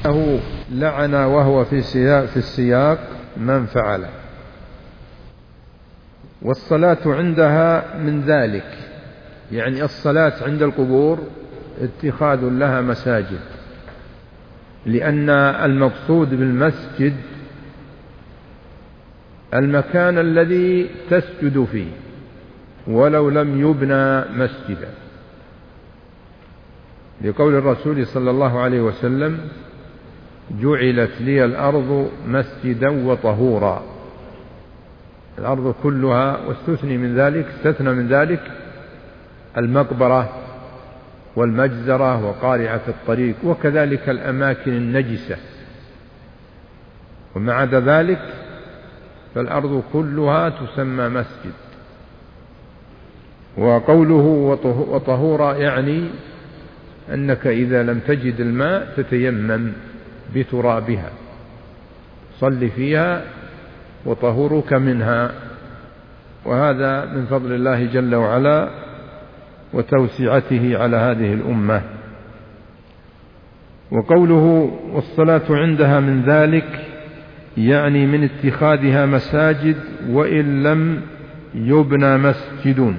أنه لعن وهو في السياق من فعله. والصلاة عندها من ذلك، يعني الصلاة عند القبور اتخاذ لها مساجد، لأن المقصود بالمسجد المكان الذي تسجد فيه ولو لم يبنى مسجدا، لقول الرسول صلى الله عليه وسلم: جعلت لي الأرض مسجدا وطهورا. الأرض كلها، واستثنى من ذلك المقبرة والمجزرة وقارعة الطريق، وكذلك الأماكن النجسة. ومع عدا ذلك فالأرض كلها تسمى مسجد. وقوله وطهورا يعني أنك إذا لم تجد الماء تتيمم بترابها، صل فيها وطهورك منها. وهذا من فضل الله جل وعلا وتوسعته على هذه الأمة. وقوله والصلاة عندها من ذلك يعني من اتخاذها مساجد وإن لم يبنى مسجد،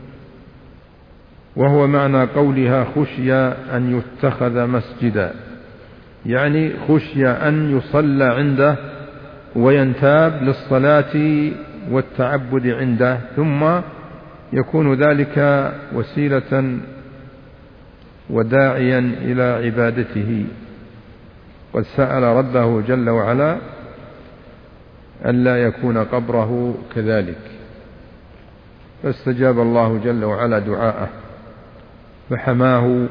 وهو معنى قولها خشي أن يتخذ مسجدا، يعني خشي أن يصلى عنده وينتاب للصلاة والتعبد عنده، ثم يكون ذلك وسيلة وداعيا إلى عبادته. قد سأل ربه جل وعلا ألا يكون قبره كذلك، فاستجاب الله جل وعلا دعاءه فحماه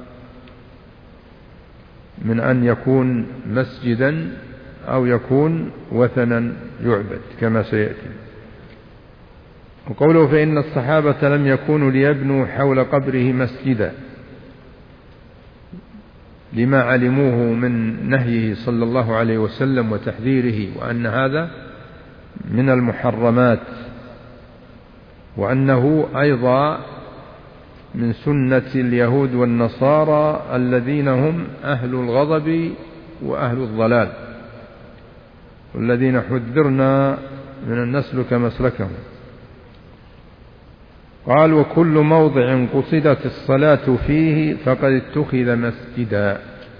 من أن يكون مسجدا أو يكون وثنا يعبد كما سيأتي. وقوله فإن الصحابة لم يكونوا ليبنوا حول قبره مسجدا، لما علموه من نهيه صلى الله عليه وسلم وتحذيره، وأن هذا من المحرمات، وأنه أيضا من سنة اليهود والنصارى الذين هم أهل الغضب وأهل الضلال، والذين حذرنا من أن نسلك مسلكهم. قال وكل موضع قصدت الصلاة فيه فقد اتخذ مسجدا،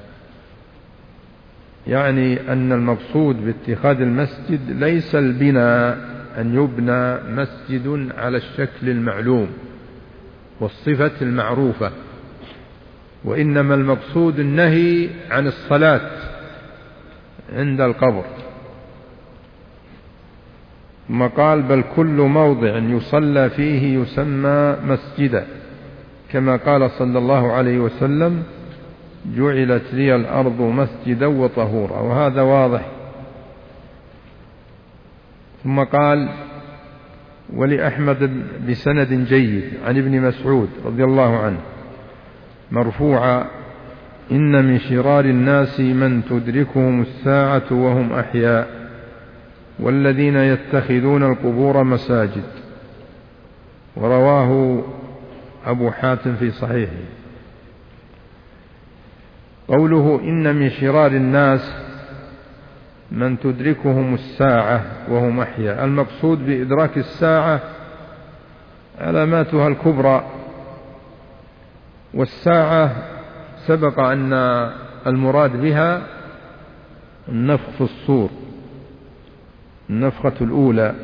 يعني أن المقصود باتخاذ المسجد ليس البناء، أن يبنى مسجد على الشكل المعلوم والصفة المعروفة، وإنما المقصود النهي عن الصلاة عند القبر. ثم قال بل كل موضع يصلى فيه يسمى مسجدا، كما قال صلى الله عليه وسلم جعلت لي الأرض مسجدا وطهورا، وهذا واضح. ثم قال ولأحمد بسند جيد عن ابن مسعود رضي الله عنه مرفوعا إن من شرار الناس من تدركهم الساعة وهم أحياء والذين يتخذون القبور مساجد. ورواه أبو حاتم في صحيحه. قوله إن من شرار الناس من تدركهم الساعة وهم أحياء، المقصود بإدراك الساعة علاماتها الكبرى، والساعة سبق أن المراد بها النفخ في الصور، النفخة الأولى،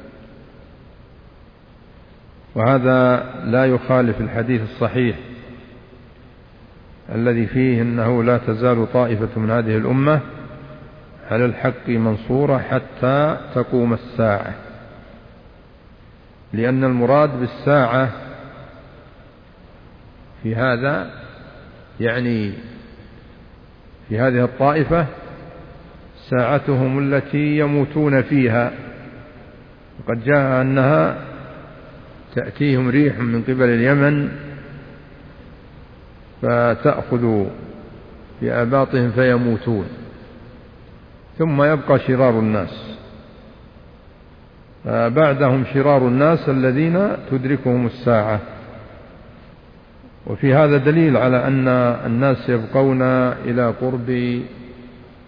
وهذا لا يخالف الحديث الصحيح الذي فيه أنه لا تزال طائفة من هذه الأمة على الحق منصورة حتى تقوم الساعة، لأن المراد بالساعة في هذا يعني في هذه الطائفة ساعتهم التي يموتون فيها. وقد جاء أنها تأتيهم ريح من قبل اليمن فتأخذ بآباطهم فيموتون، ثم يبقى شرار الناس، فبعدهم شرار الناس الذين تدركهم الساعة. وفي هذا دليل على أن الناس يبقون إلى قرب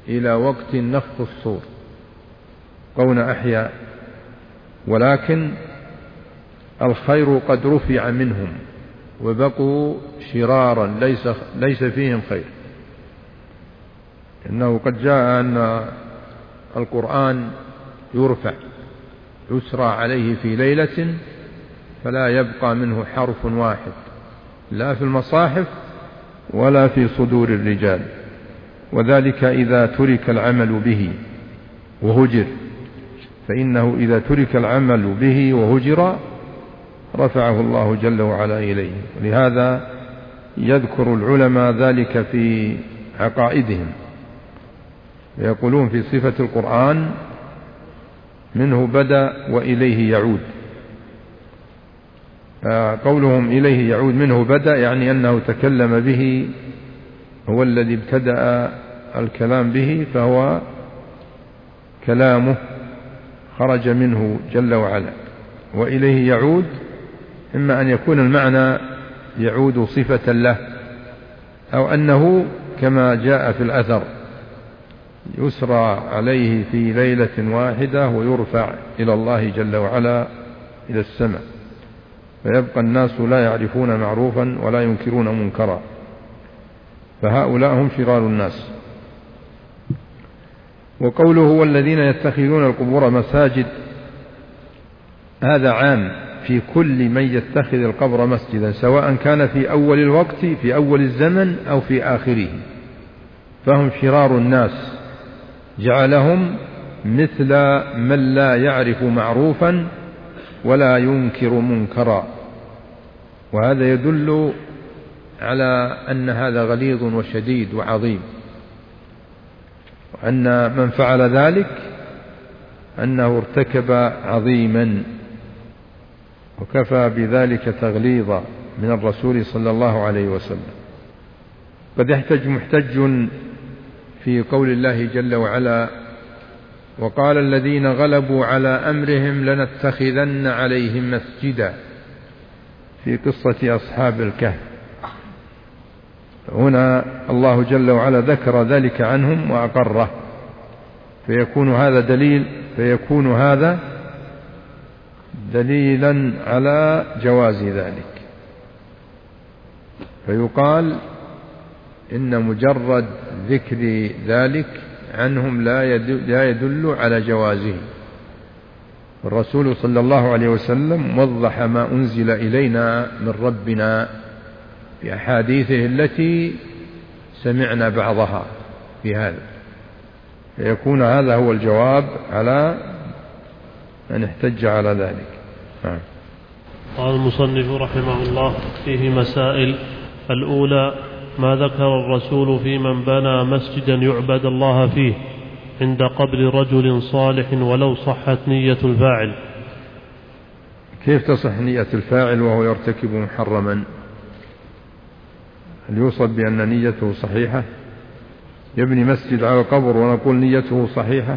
إلى وقت نفخ الصور كون أحياء، ولكن الخير قد رفع منهم وبقوا شرارا ليس فيهم خير. إنه قد جاء أن القرآن يرفع يسرى عليه في ليلة فلا يبقى منه حرف واحد لا في المصاحف ولا في صدور الرجال، وذلك إذا ترك العمل به وهجر، فإنه إذا ترك العمل به وهجر رفعه الله جل وعلا إليه. لهذا يذكر العلماء ذلك في عقائدهم، يقولون في صفة القرآن منه بدأ وإليه يعود. قولهم إليه يعود منه بدأ يعني أنه تكلم به، هو الذي ابتدأ الكلام به، فهو كلامه خرج منه جل وعلا. وإليه يعود إما أن يكون المعنى يعود صفة له، أو أنه كما جاء في الأثر يسرى عليه في ليلة واحدة ويرفع إلى الله جل وعلا إلى السماء، فيبقى الناس لا يعرفون معروفا ولا ينكرون منكرا، فهؤلاء هم شرار الناس. وقوله والذين يتخذون القبور مساجد، هذا عام في كل من يتخذ القبر مسجدا، سواء كان في أول الوقت في أول الزمن أو في آخره، فهم شرار الناس، جعلهم مثل من لا يعرف معروفا ولا ينكر منكرا. وهذا يدل على أن هذا غليظ وشديد وعظيم، وأن من فعل ذلك أنه ارتكب عظيما، وكفى بذلك تغليظا من الرسول صلى الله عليه وسلم. قد يحتج محتج في قول الله جل وعلا وقال الذين غلبوا على أمرهم لنتخذن عليهم مسجدا في قصة أصحاب الكهف. هنا الله جل وعلا ذكر ذلك عنهم وأقره، فيكون هذا دليلا على جواز ذلك، فيقال إن مجرد ذكر ذلك عنهم لا يدل على جوازه. الرسول صلى الله عليه وسلم وضح ما أنزل إلينا من ربنا في أحاديثه التي سمعنا بعضها في هذا، فيكون هذا هو الجواب على من احتج على ذلك. قال المصنف رحمه الله فيه مسائل. الأولى ما ذكر الرسول في من بنى مسجدا يعبد الله فيه عند قبر رجل صالح ولو صحت نية الفاعل. كيف تصح نية الفاعل وهو يرتكب محرما؟ هل يوصف بأن نيته صحيحة؟ يبني مسجد على قبر ونقول نيته صحيحة؟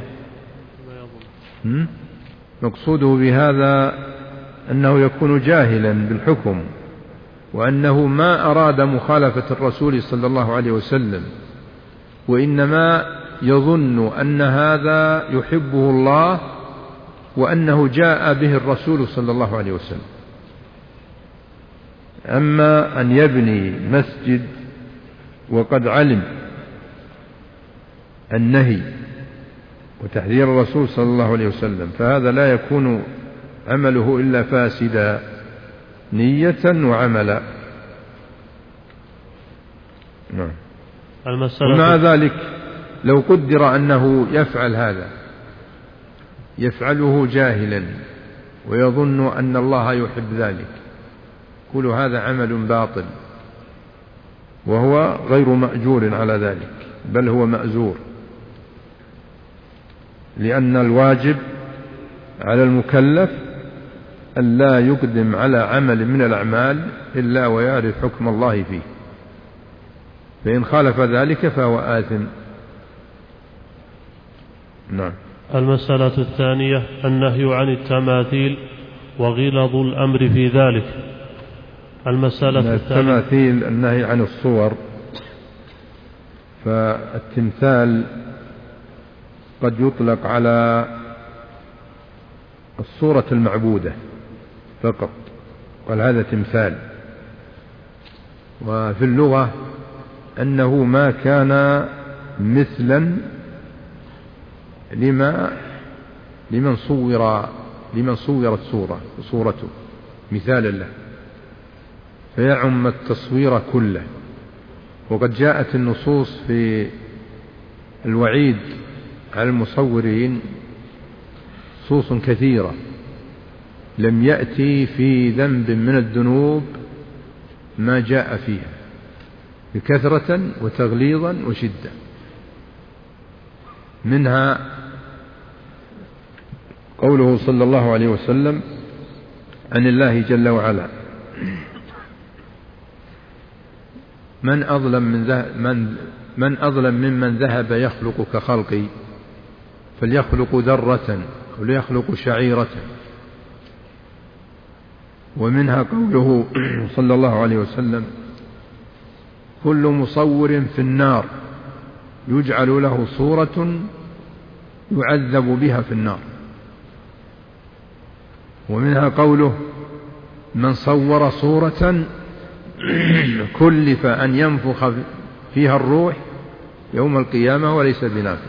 مقصوده بهذا أنه يكون جاهلا بالحكم، وأنه ما أراد مخالفة الرسول صلى الله عليه وسلم، وإنما يظن أن هذا يحبه الله وأنه جاء به الرسول صلى الله عليه وسلم. أما أن يبني مسجد وقد علم النهي وتحذير الرسول صلى الله عليه وسلم، فهذا لا يكون عمله إلا فاسدا نية وعملا. ومع ذلك لو قدر أنه يفعل هذا يفعله جاهلا ويظن أن الله يحب ذلك، كل هذا عمل باطل، وهو غير مأجور على ذلك، بل هو مأزور، لأن الواجب على المكلف أن لا يقدم على عمل من الأعمال إلا ويعرف حكم الله فيه، فإن خالف ذلك فهو آثم. نعم. المسألة الثانية النهي عن التماثيل وغلظ الأمر في ذلك. المسألة التماثيل النهي عن الصور، فالتمثال قد يطلق على الصورة المعبودة فقط، قال هذا تمثال. وفي اللغة أنه ما كان مثلا لمن صورت صورته مثالا له، فيعم التصوير كله. وقد جاءت النصوص في الوعيد على المصورين نصوص كثيرة، لم يأتي في ذنب من الذنوب ما جاء فيها بكثرة وتغليظا وشدة. منها قوله صلى الله عليه وسلم عن الله جل وعلا: من أظلم ممن ذهب يخلق كخلقي، فليخلق ذرة وليخلق شعيرة. ومنها قوله صلى الله عليه وسلم: كل مصور في النار يجعل له صورة يعذب بها في النار. ومنها قوله: من صور صورة كلف أن ينفخ فيها الروح يوم القيامة وليس بنافذ.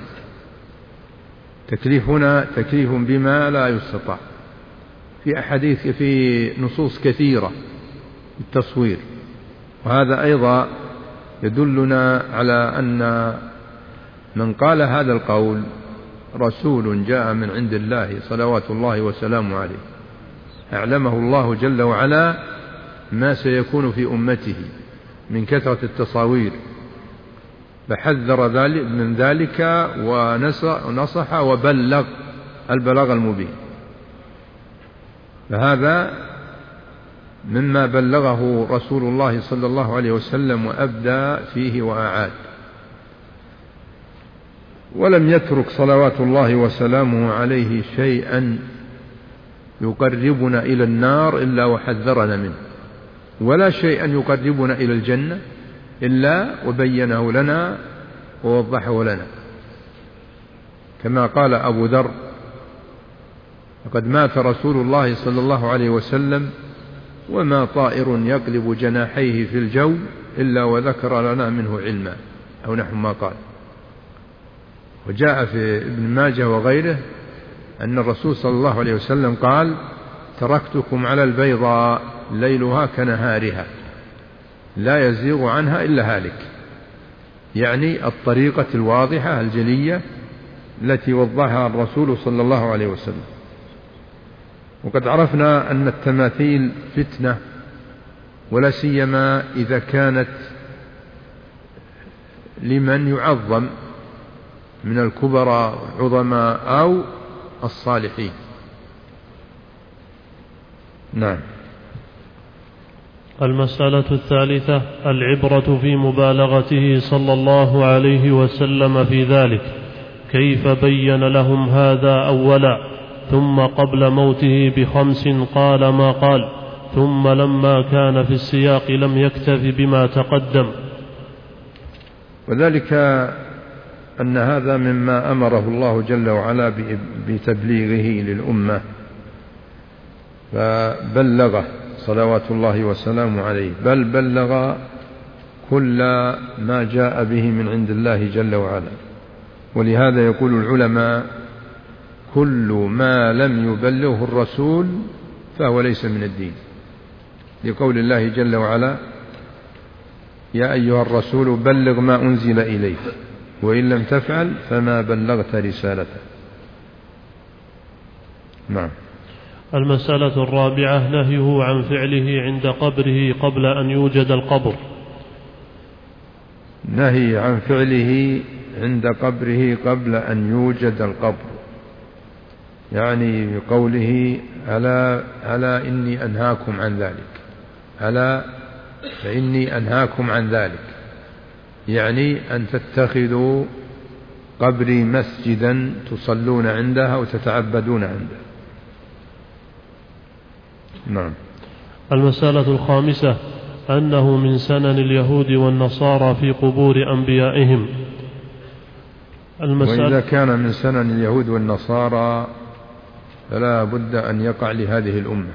تكليفنا تكليف بما لا يستطاع، في أحاديث في نصوص كثيرة بالتصوير. وهذا أيضا يدلنا على أن من قال هذا القول رسول جاء من عند الله صلوات الله وسلامه عليه، أعلمه الله جل وعلا ما سيكون في أمته من كثرة التصاوير، فحذر من ذلك ونصح وبلغ البلاغ المبين. فهذا مما بلغه رسول الله صلى الله عليه وسلم وأبدى فيه وأعاد، ولم يترك صلوات الله وسلامه عليه شيئا يقربنا إلى النار إلا وحذرنا منه، ولا شيئا يقربنا إلى الجنة إلا وبينه لنا ووضحه لنا. كما قال أبو ذر: لقد مات رسول الله صلى الله عليه وسلم وما طائر يقلب جناحيه في الجو إلا وذكر لنا منه علما، أو نحو ما قال. وجاء في ابن ماجه وغيره أن الرسول صلى الله عليه وسلم قال: تركتكم على البيضاء ليلها كنهارها لا يزيغ عنها إلا هالك، يعني الطريقة الواضحة الجلية التي وضحها الرسول صلى الله عليه وسلم. وقد عرفنا أن التماثيل فتنة، ولا سيما إذا كانت لمن يعظم من الكبراء والعظماء أو الصالحين. نعم. المسألة الثالثة: العبرة في مبالغته صلى الله عليه وسلم في ذلك، كيف بين لهم هذا أولا، ثم قبل موته ب5 قال ما قال، ثم لما كان في السياق لم يكتف بما تقدم. وذلك أن هذا مما أمره الله جل وعلا بتبليغه للأمة، فبلغه صلوات الله وسلامه عليه، بل بلغ كل ما جاء به من عند الله جل وعلا. ولهذا يقول العلماء: كل ما لم يبلغه الرسول فهو ليس من الدين، لقول الله جل وعلا: يا أيها الرسول بلغ ما أنزل إليك وإن لم تفعل فما بلغت رسالته. نعم. المسألة الرابعة: نهيه عن فعله عند قبره قبل أن يوجد القبر. نهي عن فعله عند قبره قبل أن يوجد القبر، يعني بقوله: ألا إني أنهاكم عن ذلك، ألا فإني أنهاكم عن ذلك، يعني أن تتخذوا قبري مسجدا تصلون عنده وتتعبدون عنده. نعم. المسألة الخامسة: أنه من سنن اليهود والنصارى في قبور أنبيائهم. وإذا كان من سنن اليهود والنصارى فلا بد أن يقع لهذه الأمة،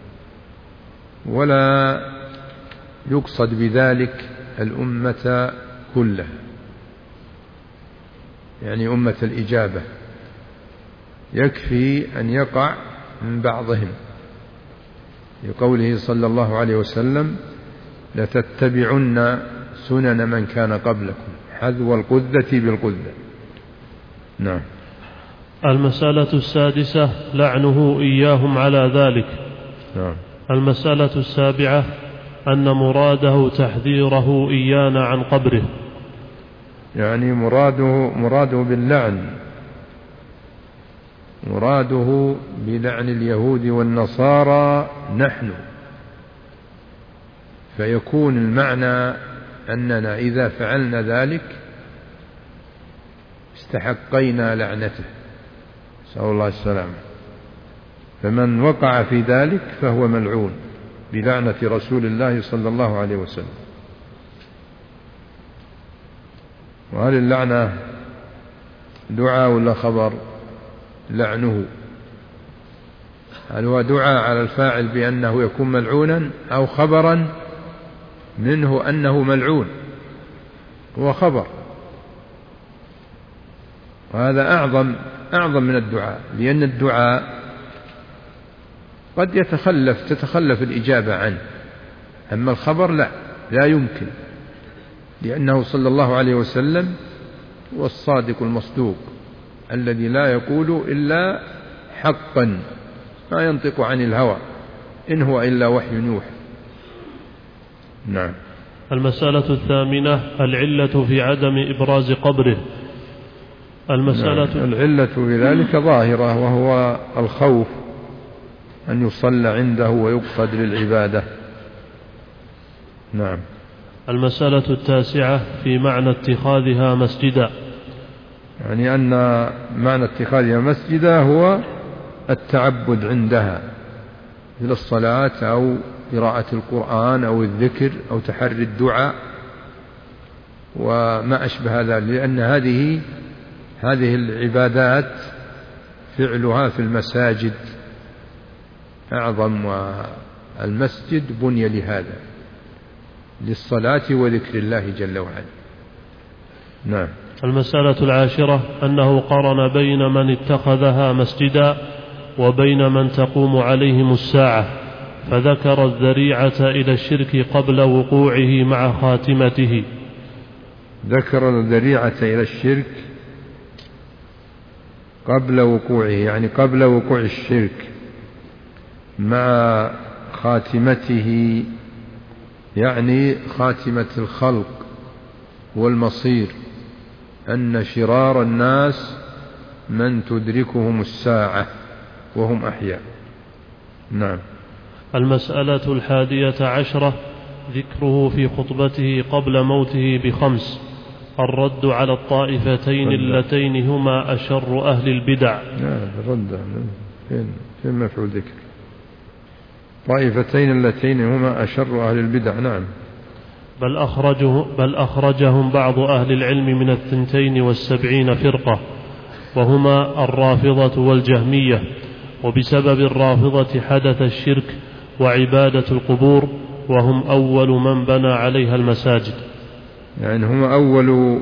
ولا يقصد بذلك الأمة كلها، يعني أمة الإجابة، يكفي أن يقع من بعضهم، لقوله صلى الله عليه وسلم: لتتبعن سنن من كان قبلكم حذو القذة بالقذة. نعم. المسألة السادسة لعنه إياهم على ذلك. نعم. المسألة السابعة أن مراده تحذيره إيانا عن قبره، يعني مراده باللعن، مراده بلعن اليهود والنصارى نحن، فيكون المعنى أننا إذا فعلنا ذلك استحقينا لعنته، نسأل الله السلامة. فمن وقع في ذلك فهو ملعون بلعنة رسول الله صلى الله عليه وسلم. وهل اللعنة دعاء ولا خبر؟ لعنه هل هو دعاء على الفاعل بأنه يكون ملعونا، أو خبرا منه أنه ملعون؟ هو خبر، وهذا أعظم من الدعاء، لأن الدعاء قد تتخلف الإجابة عنه، أما الخبر لا يمكن، لأنه صلى الله عليه وسلم هو الصادق المصدوق الذي لا يقول إلا حقا، ما ينطق عن الهوى، إن هو إلا وحي يوحى. نعم. المسألة الثامنة العلة في عدم إبراز قبره. العلة في ذلك ظاهرة، وهو الخوف أن يصلى عنده ويقصد للعبادة. نعم. المسألة التاسعة في معنى اتخاذها مسجدا، يعني أن معنى اتخاذها مسجدا هو التعبد عندها إلى الصلاة أو قراءة القرآن أو الذكر أو تحري الدعاء وما أشبه ذلك، لأن هذه العبادات فعلها في المساجد أعظم، والمسجد بني لهذا، للصلاة وذكر الله جل وعلا. نعم. المسألة العاشرة أنه قرن بين من اتخذها مسجدا وبين من تقوم عليهم الساعة، فذكر الذريعة إلى الشرك قبل وقوعه مع خاتمته. ذكر الذريعة إلى الشرك قبل وقوعه، يعني قبل وقوع الشرك، مع خاتمته، يعني خاتمة الخلق والمصير، أن شرار الناس من تدركهم الساعة وهم أحياء. نعم. المسألة الحادية عشرة ذكره في خطبته قبل موته ب5: الرد على الطائفتين اللتين هما أشر أهل البدع. الرد فين مفعول ذكر؟ طائفتين اللتين هما أشر أهل البدع. نعم. بل أخرجهم بعض أهل العلم من 72 فرقة، وهما الرافضة والجهمية، وبسبب الرافضة حدث الشرك وعبادة القبور، وهم أول من بنى عليها المساجد. يعني هم أول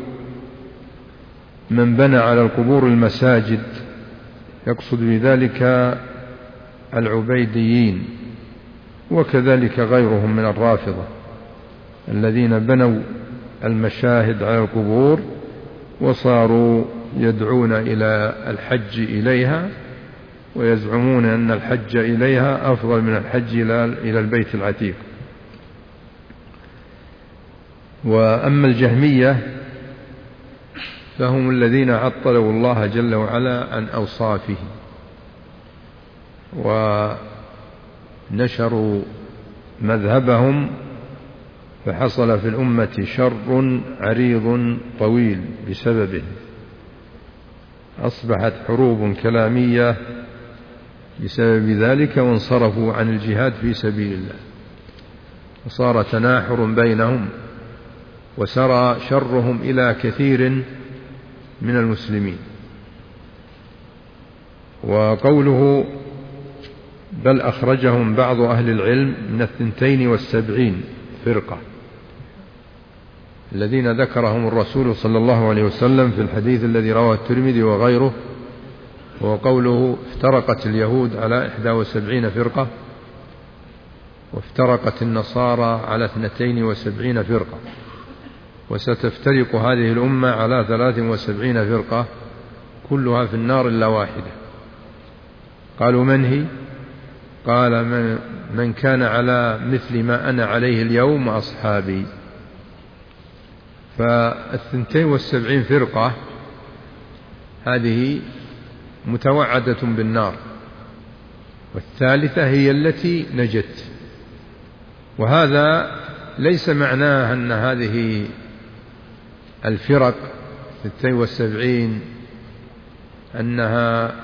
من بنى على القبور المساجد، يقصد بذلك العبيديين، وكذلك غيرهم من الرافضة الذين بنوا المشاهد على القبور وصاروا يدعون إلى الحج إليها، ويزعمون أن الحج إليها أفضل من الحج إلى البيت العتيق. وأما الجهمية فهم الذين عطلوا الله جل وعلا عن أوصافه، ونشروا مذهبهم، فحصل في الأمة شر عريض طويل بسببه، أصبحت حروب كلامية بسبب ذلك، وانصرفوا عن الجهاد في سبيل الله، وصار تناحر بينهم، وسرى شرهم إلى كثير من المسلمين. وقوله بل أخرجهم بعض أهل العلم من 72 فرقة الذين ذكرهم الرسول صلى الله عليه وسلم في الحديث الذي رواه الترمذي وغيره، وقوله افترقت اليهود على 71 فرقة وافترقت النصارى على 72 فرقة وستفترق هذه الأمة على 73 فرقة كلها في النار إلا واحدة. قالوا من هي؟ قال من كان على مثل ما أنا عليه اليوم أصحابي. 72 فرقة هذه متوعدة بالنار، والثالثة هي التي نجت. وهذا ليس معناه أن هذه الفرق 72 أنها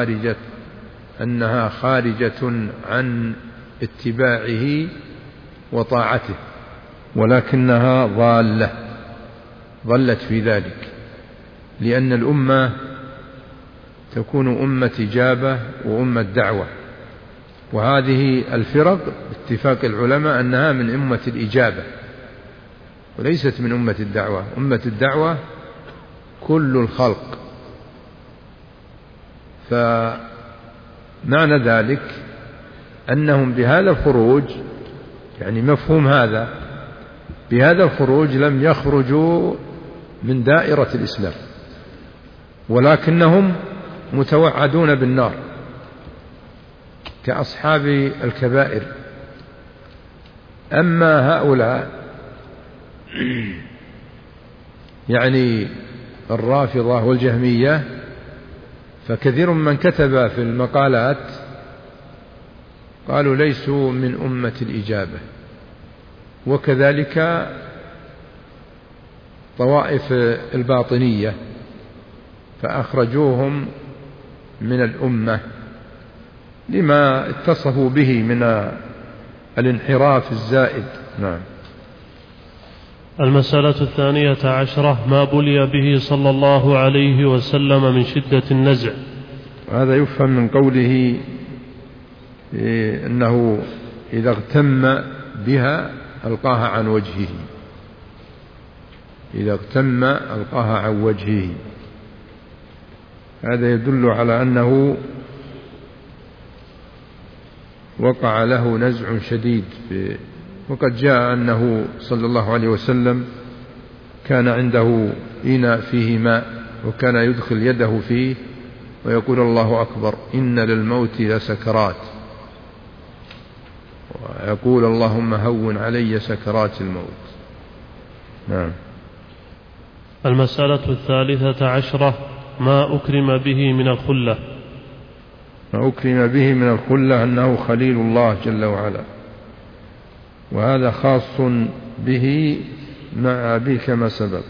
خارجة عن اتباعه وطاعته، ولكنها ضلت في ذلك، لأن الأمة تكون أمة إجابة وأمة دعوة، وهذه الفرق باتفاق العلماء أنها من أمة الإجابة وليست من أمة الدعوة. أمة الدعوة كل الخلق. فمعنى ذلك أنهم بهذا الخروج، يعني مفهوم هذا، بهذا الخروج لم يخرجوا من دائرة الإسلام، ولكنهم متوعدون بالنار كأصحاب الكبائر. أما هؤلاء يعني الرافضة والجهمية فكثير من كتب في المقالات قالوا ليسوا من أمة الإجابة، وكذلك طوائف الباطنية فأخرجوهم من الأمة لما اتصفوا به من الانحراف الزائد. نعم. المسألة 12 ما بلي به صلى الله عليه وسلم من شدة النزع. هذا يفهم من قوله أنه إذا اغتم بها ألقاها عن وجهه، إذا اغتم ألقاها عن وجهه. هذا يدل على أنه وقع له نزع شديد. وقد جاء أنه صلى الله عليه وسلم كان عنده إناء فيه ماء وكان يدخل يده فيه ويقول الله أكبر إن للموت لسكرات، ويقول اللهم هون علي سكرات الموت. نعم. المسألة 13 ما أكرم به من الخلة. ما أكرم به من الخلة أنه خليل الله جل وعلا، وهذا خاص به مع أبيه كما سبق.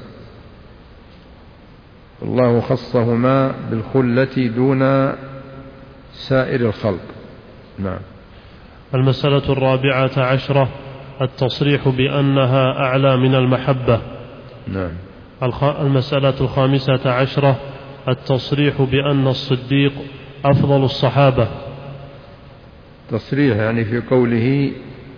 الله خصهما بالخلة دون سائر الخلق. نعم. المسألة 14 التصريح بأنها أعلى من المحبة. نعم. المسألة 15 التصريح بأن الصديق أفضل الصحابة. تصريح يعني في قوله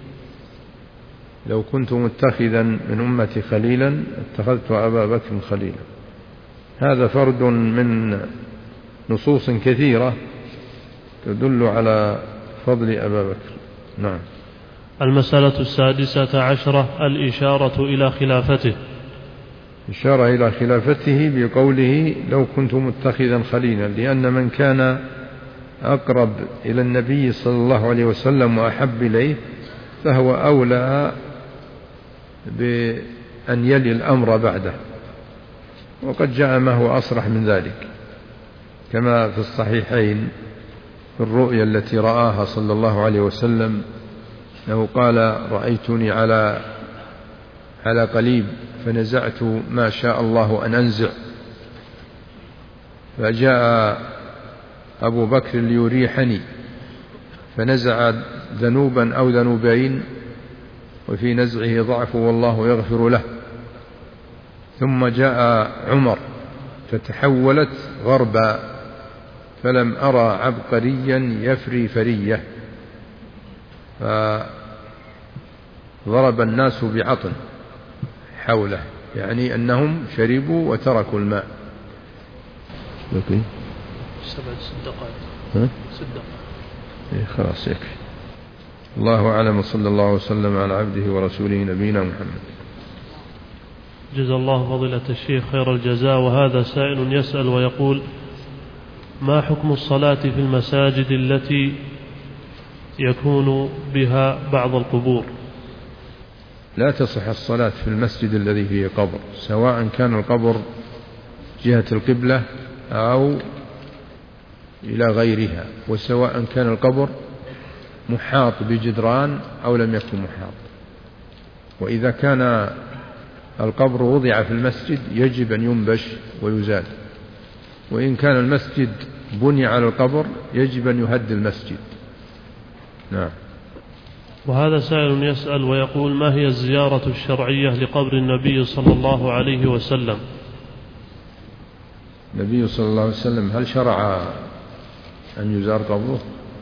لو كنت متخذا من أمتي خليلا اتخذت أبا بكر خليلا. هذا فرد من نصوص كثيرة تدل على فضل أبا بكر. نعم. المسألة 16 الإشارة إلى خلافته. إشارة إلى خلافته بقوله لو كنت متخذا خليلا، لأن من كان أقرب إلى النبي صلى الله عليه وسلم وأحب إليه فهو أولى بأن يلي الأمر بعده، وقد جاء ما هو أصرح من ذلك كما في الصحيحين في الرؤيا التي رآها صلى الله عليه وسلم أنه قال رأيتني على قليب فنزعت ما شاء الله أن أنزع، فجاء أبو بكر ليريحني فنزع ذنوبا أو ذنوبين وفي نزعه ضعف والله يغفر له، ثم جاء عمر فتحولت غربا، فلم أرى عبقريا يفري فرية، فضرب الناس بعطن حوله، يعني أنهم شربوا وتركوا الماء. سبع 6 دقائق. 6 دقائق. خلاص يكفي. الله أعلم، وصلى الله وسلم على عبده ورسوله نبينا محمد. جزا الله فضيلة الشيخ خير الجزاء. وهذا سائل يسأل ويقول: ما حكم الصلاة في المساجد التي يكون بها بعض القبور؟ لا تصح الصلاة في المسجد الذي فيه قبر، سواء كان القبر جهة القبلة أو إلى غيرها، وسواء كان القبر محاط بجدران أو لم يكن محاط. وإذا كان القبر وضع في المسجد يجب أن ينبش ويزال، وإن كان المسجد بني على القبر يجب أن يهد المسجد. نعم. وهذا سائل يسأل ويقول: ما هي الزيارة الشرعية لقبر النبي صلى الله عليه وسلم؟ النبي صلى الله عليه وسلم هل شرع أن يزار قبره؟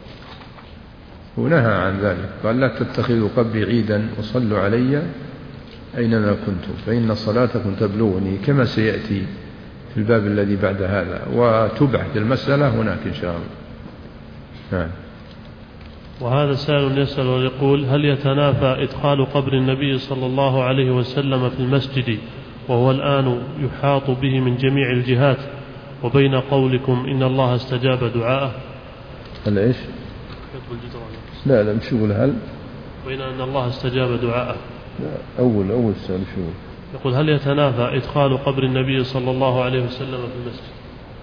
ونهى عن ذلك، قال: لا تتخذوا قبري عيدا وصلوا علي أينما كنتم فإن صلاتكم تبلغني، كما سيأتي في الباب الذي بعد هذا، وتبعد المسألة هناك إن شاء الله. نعم. وهذا سائل يسأل ويقول: هل يتنافى إدخال قبر النبي صلى الله عليه وسلم في المسجد وهو الآن يحاط به من جميع الجهات، وبين قولكم إن الله استجاب دعاءه؟ هل إيش؟ لا مش يقول هل؟ بين أن الله استجاب دعاءه. أول سؤال شو يقول: هل يتنافى إدخال قبر النبي صلى الله عليه وسلم في المسجد؟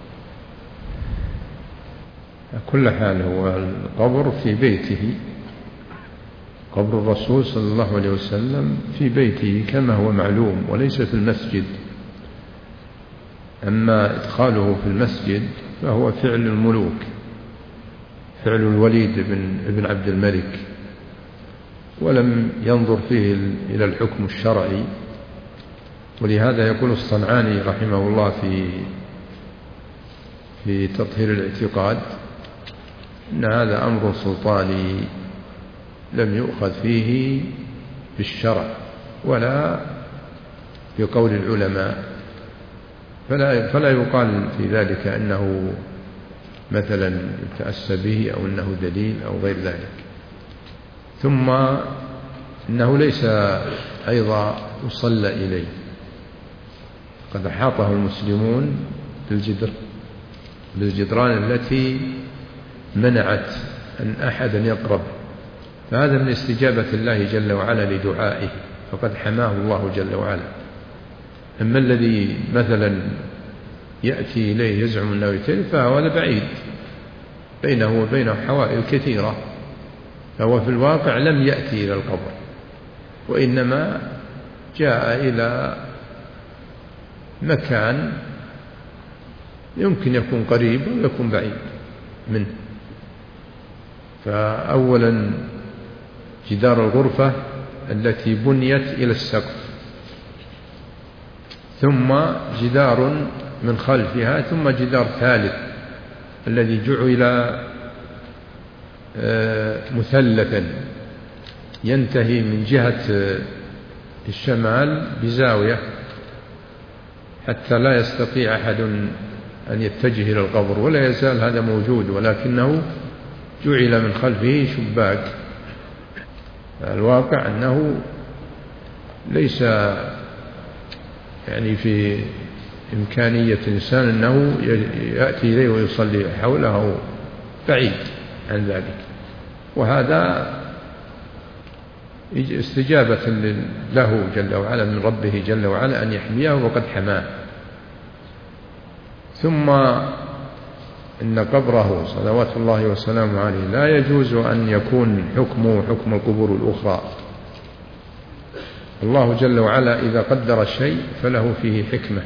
كل حال هو القبر في بيته، قبر الرسول صلى الله عليه وسلم في بيته كما هو معلوم، وليس في المسجد. أما إدخاله في المسجد فهو فعل الملوك، فعل الوليد بن عبد الملك، ولم ينظر فيه إلى الحكم الشرعي. ولهذا يقول الصنعاني رحمه الله في تطهير الاعتقاد إن هذا أمر سلطاني لم يؤخذ فيه بالشرع ولا بقول العلماء، فلا يقال في ذلك أنه مثلا يتأسى به أو أنه دليل أو غير ذلك. ثم إنه ليس أيضا يصلى إليه، قد أحاطه المسلمون بالجدران التي منعت أن أحدا يقرب، فهذا من استجابة الله جل وعلا لدعائه، فقد حماه الله جل وعلا. أما الذي مثلا يأتي إليه يزعم أنه يتلف فهذا بعيد، بينه وبينه حوائل كثيرة، فهو في الواقع لم يأتي إلى القبر، وإنما جاء إلى مكان يمكن يكون قريب ويكون بعيد منه. فأولا جدار الغرفة التي بنيت إلى السقف، ثم جدار من خلفها، ثم جدار ثالث الذي جعل مثلثا ينتهي من جهة الشمال بزاوية حتى لا يستطيع أحد أن يتجه إلى القبر، ولا يزال هذا موجود، ولكنه جعل من خلفه شباك. الواقع أنه ليس يعني في إمكانية الإنسان أنه يأتي إليه ويصلي حوله، بعيد عن ذلك، وهذا استجابة له جل وعلا من ربه جل وعلا أن يحميه، وقد حماه. ثم إن قبره صلوات الله وسلامه عليه لا يجوز أن يكون حكمه حكم القبور الأخرى. الله جل وعلا إذا قدر الشيء فله فيه حكمة.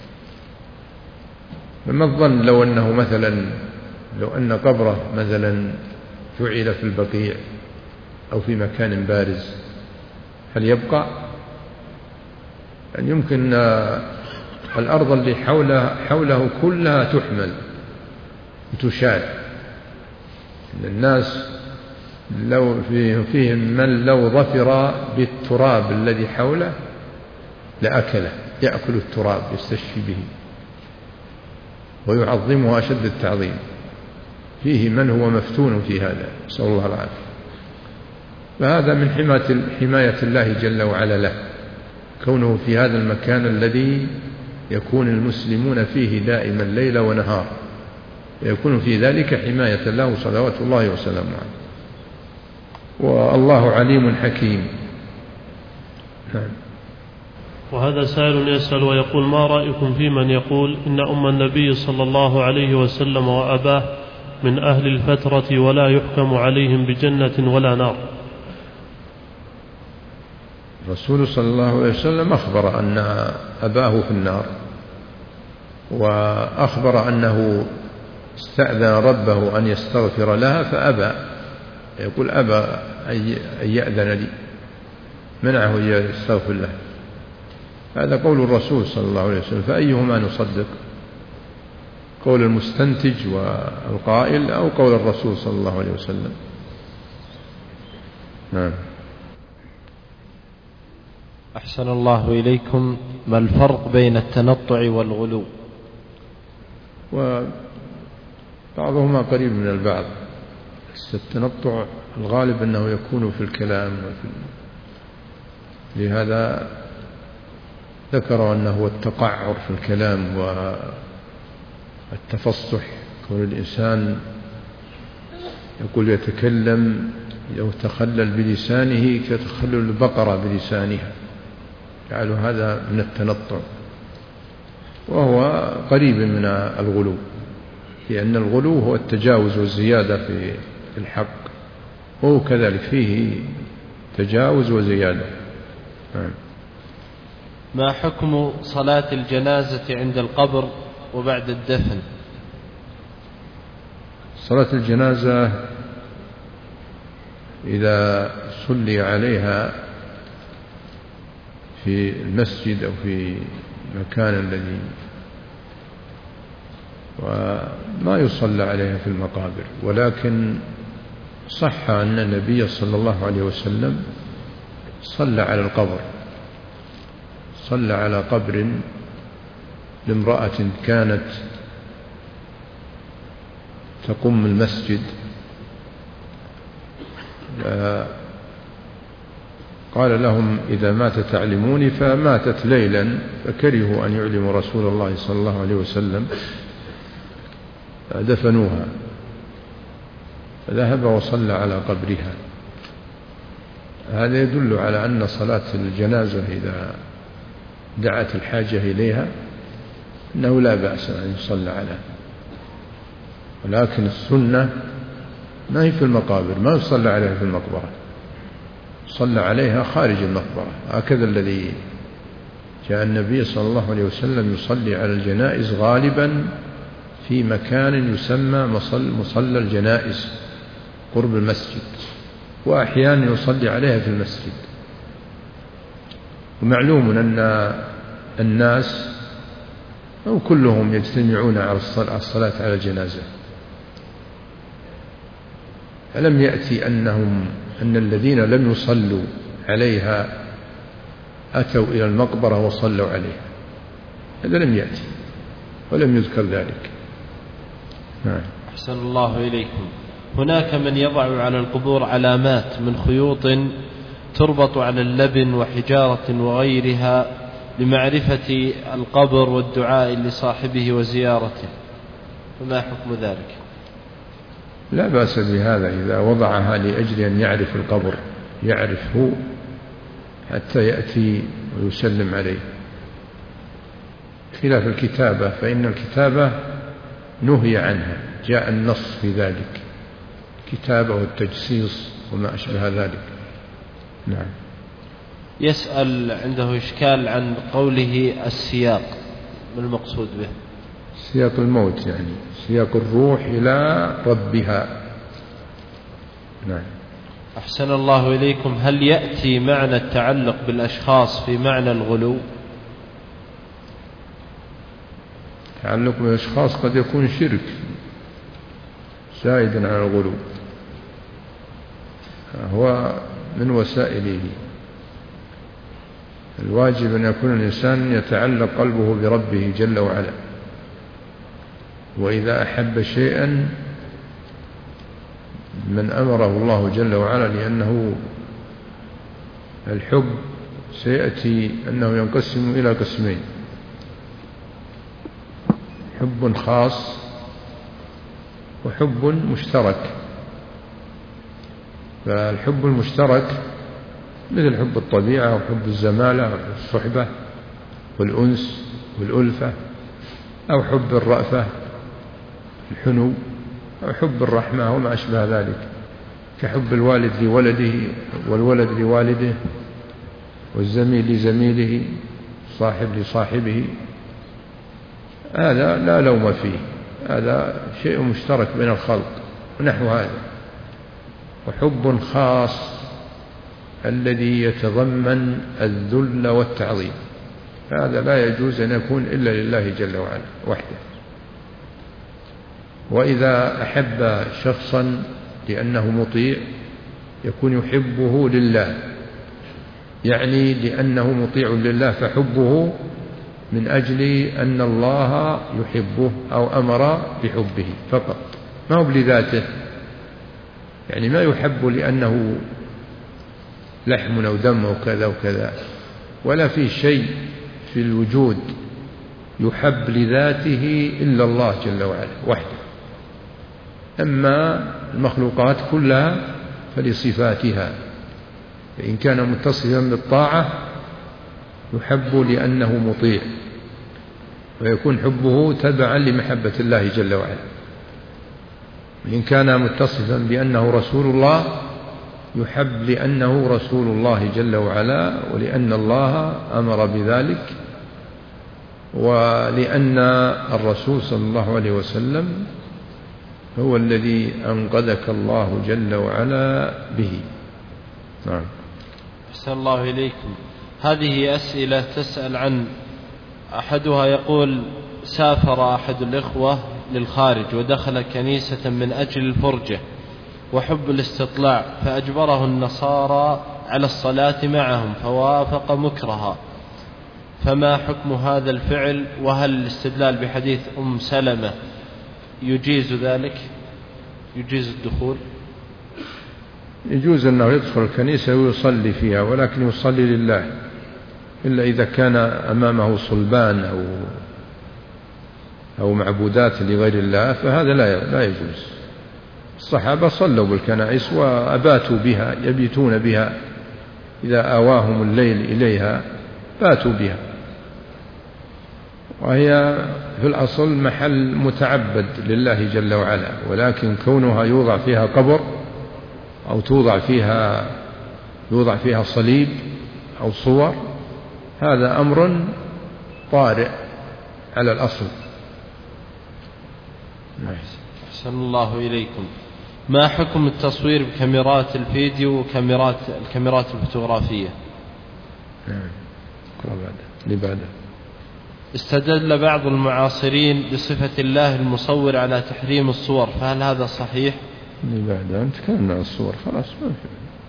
فما الظن لو أنه مثلا لو أن قبره مثلا جعل في البقيع أو في مكان بارز، هل يبقى؟ يعني يمكن الأرض اللي حوله كلها تحمل وتشال. الناس لو فيهم من لو ظفر بالتراب الذي حوله لأكله، يأكل التراب يستشفي به ويعظمه أشد التعظيم. فيه من هو مفتون في هذا، نسأل الله العافية. فهذا من حماية الله جل وعلا له، كونه في هذا المكان الذي يكون المسلمون فيه دائما ليل ونهار، ويكون في ذلك حماية له صلوات الله وسلامه عليه. والله عليم حكيم. نعم. وهذا سائل يسأل ويقول: ما رأيكم في من يقول إن أم النبي صلى الله عليه وسلم وأباه من أهل الفترة ولا يحكم عليهم بجنة ولا نار؟ الرسول صلى الله عليه وسلم أخبر أن أباه في النار، وأخبر أنه استأذن ربه أن يستغفر لها فأبى، يقول أبى أن يأذن لي، منعه يستغفر له. هذا قول الرسول صلى الله عليه وسلم، فأيهما نصدق؟ قول المستنتج والقائل أو قول الرسول صلى الله عليه وسلم؟ نعم. أحسن الله إليكم، ما الفرق بين التنطع والغلو؟ وبعضهما قريب من البعض. التنطع الغالب أنه يكون في الكلام، لهذا ذكروا أنه هو التقعر في الكلام والتفصح، كون الإنسان يقول يتكلم يتخلل بلسانه كتخلل البقرة بلسانها، يجعل هذا من التنطع، وهو قريب من الغلو، لأن الغلو هو التجاوز والزيادة في الحق، وهو كذلك فيه تجاوز وزيادة. ما حكم صلاة الجنازة عند القبر وبعد الدفن؟ صلاة الجنازة إذا صلي عليها في المسجد أو في مكان الذي، وما يصلى عليها في المقابر، ولكن صح أن النبي صلى الله عليه وسلم صلى على القبر، صلى على قبر لامرأة كانت تقوم المسجد، قال لهم إذا مات تعلموني، فماتت ليلا فكرهوا أن يعلموا رسول الله صلى الله عليه وسلم دفنوها، فذهب وصلى على قبرها. هذا يدل على أن صلاة الجنازة إذا دعت الحاجة إليها أنه لا بأس أن يصلى عليها، ولكن السنة ما هي في المقابر، ما يصلى عليها في المقبرة، صلى عليها خارج المقبرة. هكذا الذي جاء النبي صلى الله عليه وسلم يصلي على الجنائز غالبا في مكان يسمى مصلى الجنائز قرب المسجد، وأحيانا يصلي عليها في المسجد. ومعلوم أن الناس أو كلهم يجتمعون على الصلاة على الجنازة، فلم يأتي أن الذين لم يصلوا عليها أتوا إلى المقبرة وصلوا عليها، هذا لم يأتي ولم يذكر ذلك. نعم. أحسن الله إليكم. هناك من يضع على القبور علامات من خيوط تربط على اللبن وحجارة وغيرها لمعرفة القبر والدعاء لصاحبه وزيارته، فما حكم ذلك؟ لا بأس بهذا إذا وضعها لأجل أن يعرف القبر، يعرفه حتى يأتي ويسلم عليه، خلاف الكتابة، فإن الكتابة نهي عنها، جاء النص في ذلك، كتابة والتجسيس وما أشبه ذلك. نعم. يسأل عنده إشكال عن قوله السياق، ما المقصود به؟ سياق الموت، يعني سياق الروح إلى ربها. نعم. أحسن الله إليكم. هل يأتي معنى التعلق بالأشخاص في معنى الغلو؟ التعلق بالأشخاص قد يكون شرك زائدا على الغلو، هو من وسائله. الواجب أن يكون الإنسان يتعلق قلبه بربه جل وعلا، وإذا أحب شيئا من أمره الله جل وعلا، لأنه الحب سيأتي أنه ينقسم إلى قسمين: حب خاص وحب مشترك. فالحب المشترك مثل حب الطبيعة وحب الزمالة والصحبة والأنس والألفة، أو حب الرأفة الحنو، أو حب الرحمة وما أشبه ذلك، كحب الوالد لولده والولد لوالده والزميل لزميله صاحب لصاحبه. هذا لا لوم فيه، هذا شيء مشترك بين الخلق ونحو هذا. وحب خاص الذي يتضمن الذل والتعظيم، هذا لا يجوز أن يكون إلا لله جل وعلا وحده. وإذا أحب شخصا لأنه مطيع يكون يحبه لله، يعني لأنه مطيع لله، فحبه من أجل أن الله يحبه أو أمر بحبه فقط، ما هو لذاته. يعني ما يحب لأنه لحم أو دم أو كذا وكذا، ولا في شيء في الوجود يحب لذاته إلا الله جل وعلا وحده. أما المخلوقات كلها فلصفاتها، فإن كان متصفا بالطاعة يحب لأنه مطيع، ويكون حبه تبعا لمحبة الله جل وعلا. وإن كان متصفا بأنه رسول الله يحب لأنه رسول الله جل وعلا، ولأن الله أمر بذلك، ولأن الرسول صلى الله عليه وسلم هو الذي أنقذك الله جل وعلا به. نعم. أحسن الله إليكم. هذه أسئلة تسأل عن أحدها يقول: سافر أحد الإخوة للخارج ودخل كنيسة من أجل الفرجة وحب الاستطلاع، فأجبره النصارى على الصلاة معهم فوافق مكرها، فما حكم هذا الفعل؟ وهل الاستدلال بحديث أم سلمة يجيز ذلك، يجيز الدخول؟ يجوز أنه يدخل الكنيسة ويصلي فيها، ولكن يصلي لله، إلا إذا كان أمامه صلبان أو معبودات لغير الله فهذا لا يجوز. الصحابة صلوا بالكنائس وأباتوا بها، يبيتون بها، إذا آواهم الليل إليها باتوا بها، وهي في الأصل محل متعبد لله جل وعلا. ولكن كونها يوضع فيها قبر أو يوضع فيها صليب أو صور، هذا أمر طارئ على الأصل. أحسن الله إليكم. ما حكم التصوير بكاميرات الفيديو والكاميرات الفوتوغرافية؟ لبعده. استدل بعض المعاصرين بصفة الله المصور على تحريم الصور، فهل هذا صحيح؟ لبعده أنت كلمنا عن الصور خلاص ما في.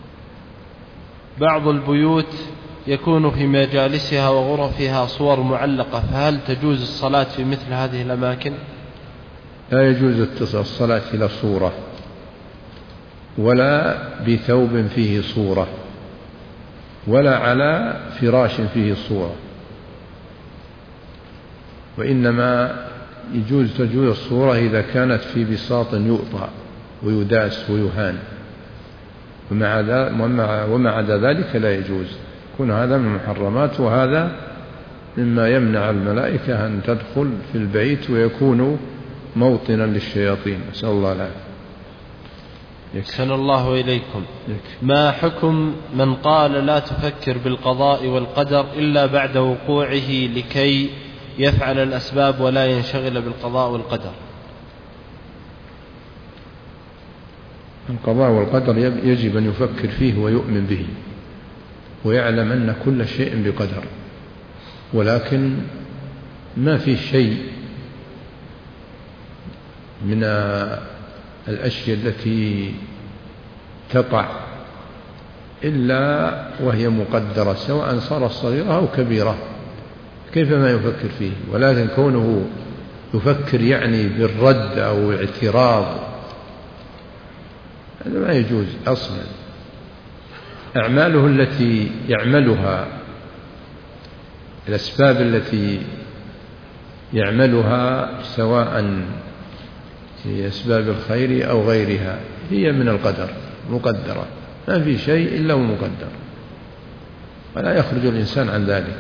بعض البيوت يكون في مجالسها وغرفها صور معلقة، فهل تجوز الصلاة في مثل هذه الأماكن؟ لا يجوز الصلاة إلى صورة ولا بثوب فيه صورة ولا على فراش فيه صورة، وإنما تجوز الصورة إذا كانت في بساط يؤطى ويداس ويهان، وما عدا ذلك لا يجوز. يكون هذا من المحرمات، وهذا مما يمنع الملائكة أن تدخل في البيت ويكون موطنا للشياطين، نسأل الله العافية. أحسن الله إليكم. ما حكم من قال لا تفكر بالقضاء والقدر إلا بعد وقوعه لكي يفعل الأسباب ولا ينشغل بالقضاء والقدر؟ القضاء والقدر يجب أن يفكر فيه ويؤمن به ويعلم أن كل شيء بقدر، ولكن ما في شيء من الأشياء التي تقع إلا وهي مقدرة، سواء صارت صغيرة أو كبيرة، كيف ما يفكر فيه. ولكن كونه يفكر يعني بالرد أو اعتراض، هذا ما يجوز أصلا. أعماله التي يعملها، الأسباب التي يعملها سواء في أسباب الخير أو غيرها هي من القدر مقدرة، ما في شيء إلا ومقدر، ولا يخرج الإنسان عن ذلك.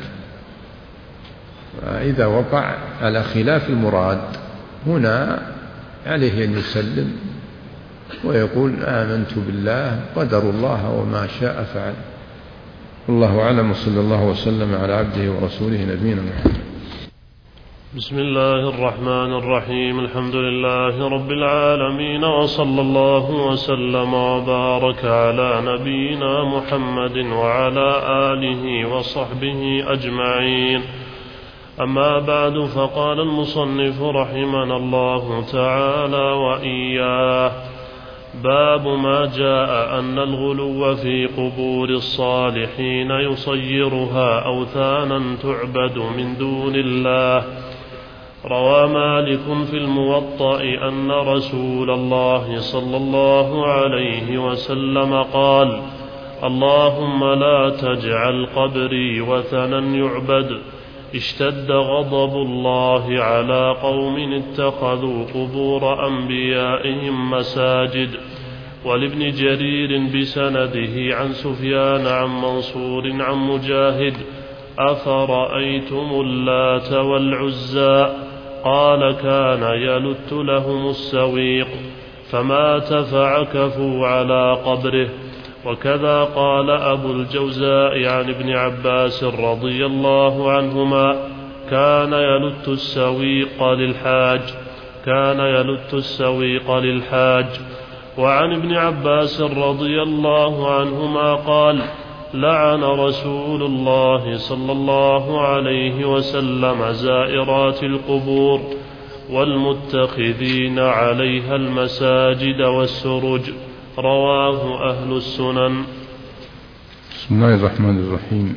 وإذا وقع على خلاف المراد هنا عليه أن يسلم ويقول آمنت بالله، قدر الله وما شاء فعل. الله أعلم، وصلى الله وسلم على عبده ورسوله نبينا محمد. بسم الله الرحمن الرحيم. الحمد لله رب العالمين، وصلى الله وسلم وبارك على نبينا محمد وعلى آله وصحبه أجمعين. أما بعد، فقال المصنف رحمنا الله تعالى وإياه: باب ما جاء أن الغلو في قبور الصالحين يصيرها أوثانا تعبد من دون الله. روى مالك في الموطأ أن رسول الله صلى الله عليه وسلم قال: اللهم لا تجعل قبري وثنا يعبد. اشتد غضب الله على قوم اتخذوا قبور أنبيائهم مساجد. ولابن جرير بسنده عن سفيان عن منصور عن مجاهد: أفرأيتم اللات والعزى؟ قال: كان يلت لهم السويق فمات فعكفوا على قبره. وكذا قال أبو الجوزاء عن ابن عباس رضي الله عنهما: كان يلت السويق للحاج. وعن ابن عباس رضي الله عنهما قال: لعن رسول الله صلى الله عليه وسلم زائرات القبور والمتخذين عليها المساجد والسرج. رواه أهل السنن. بسم الله الرحمن الرحيم.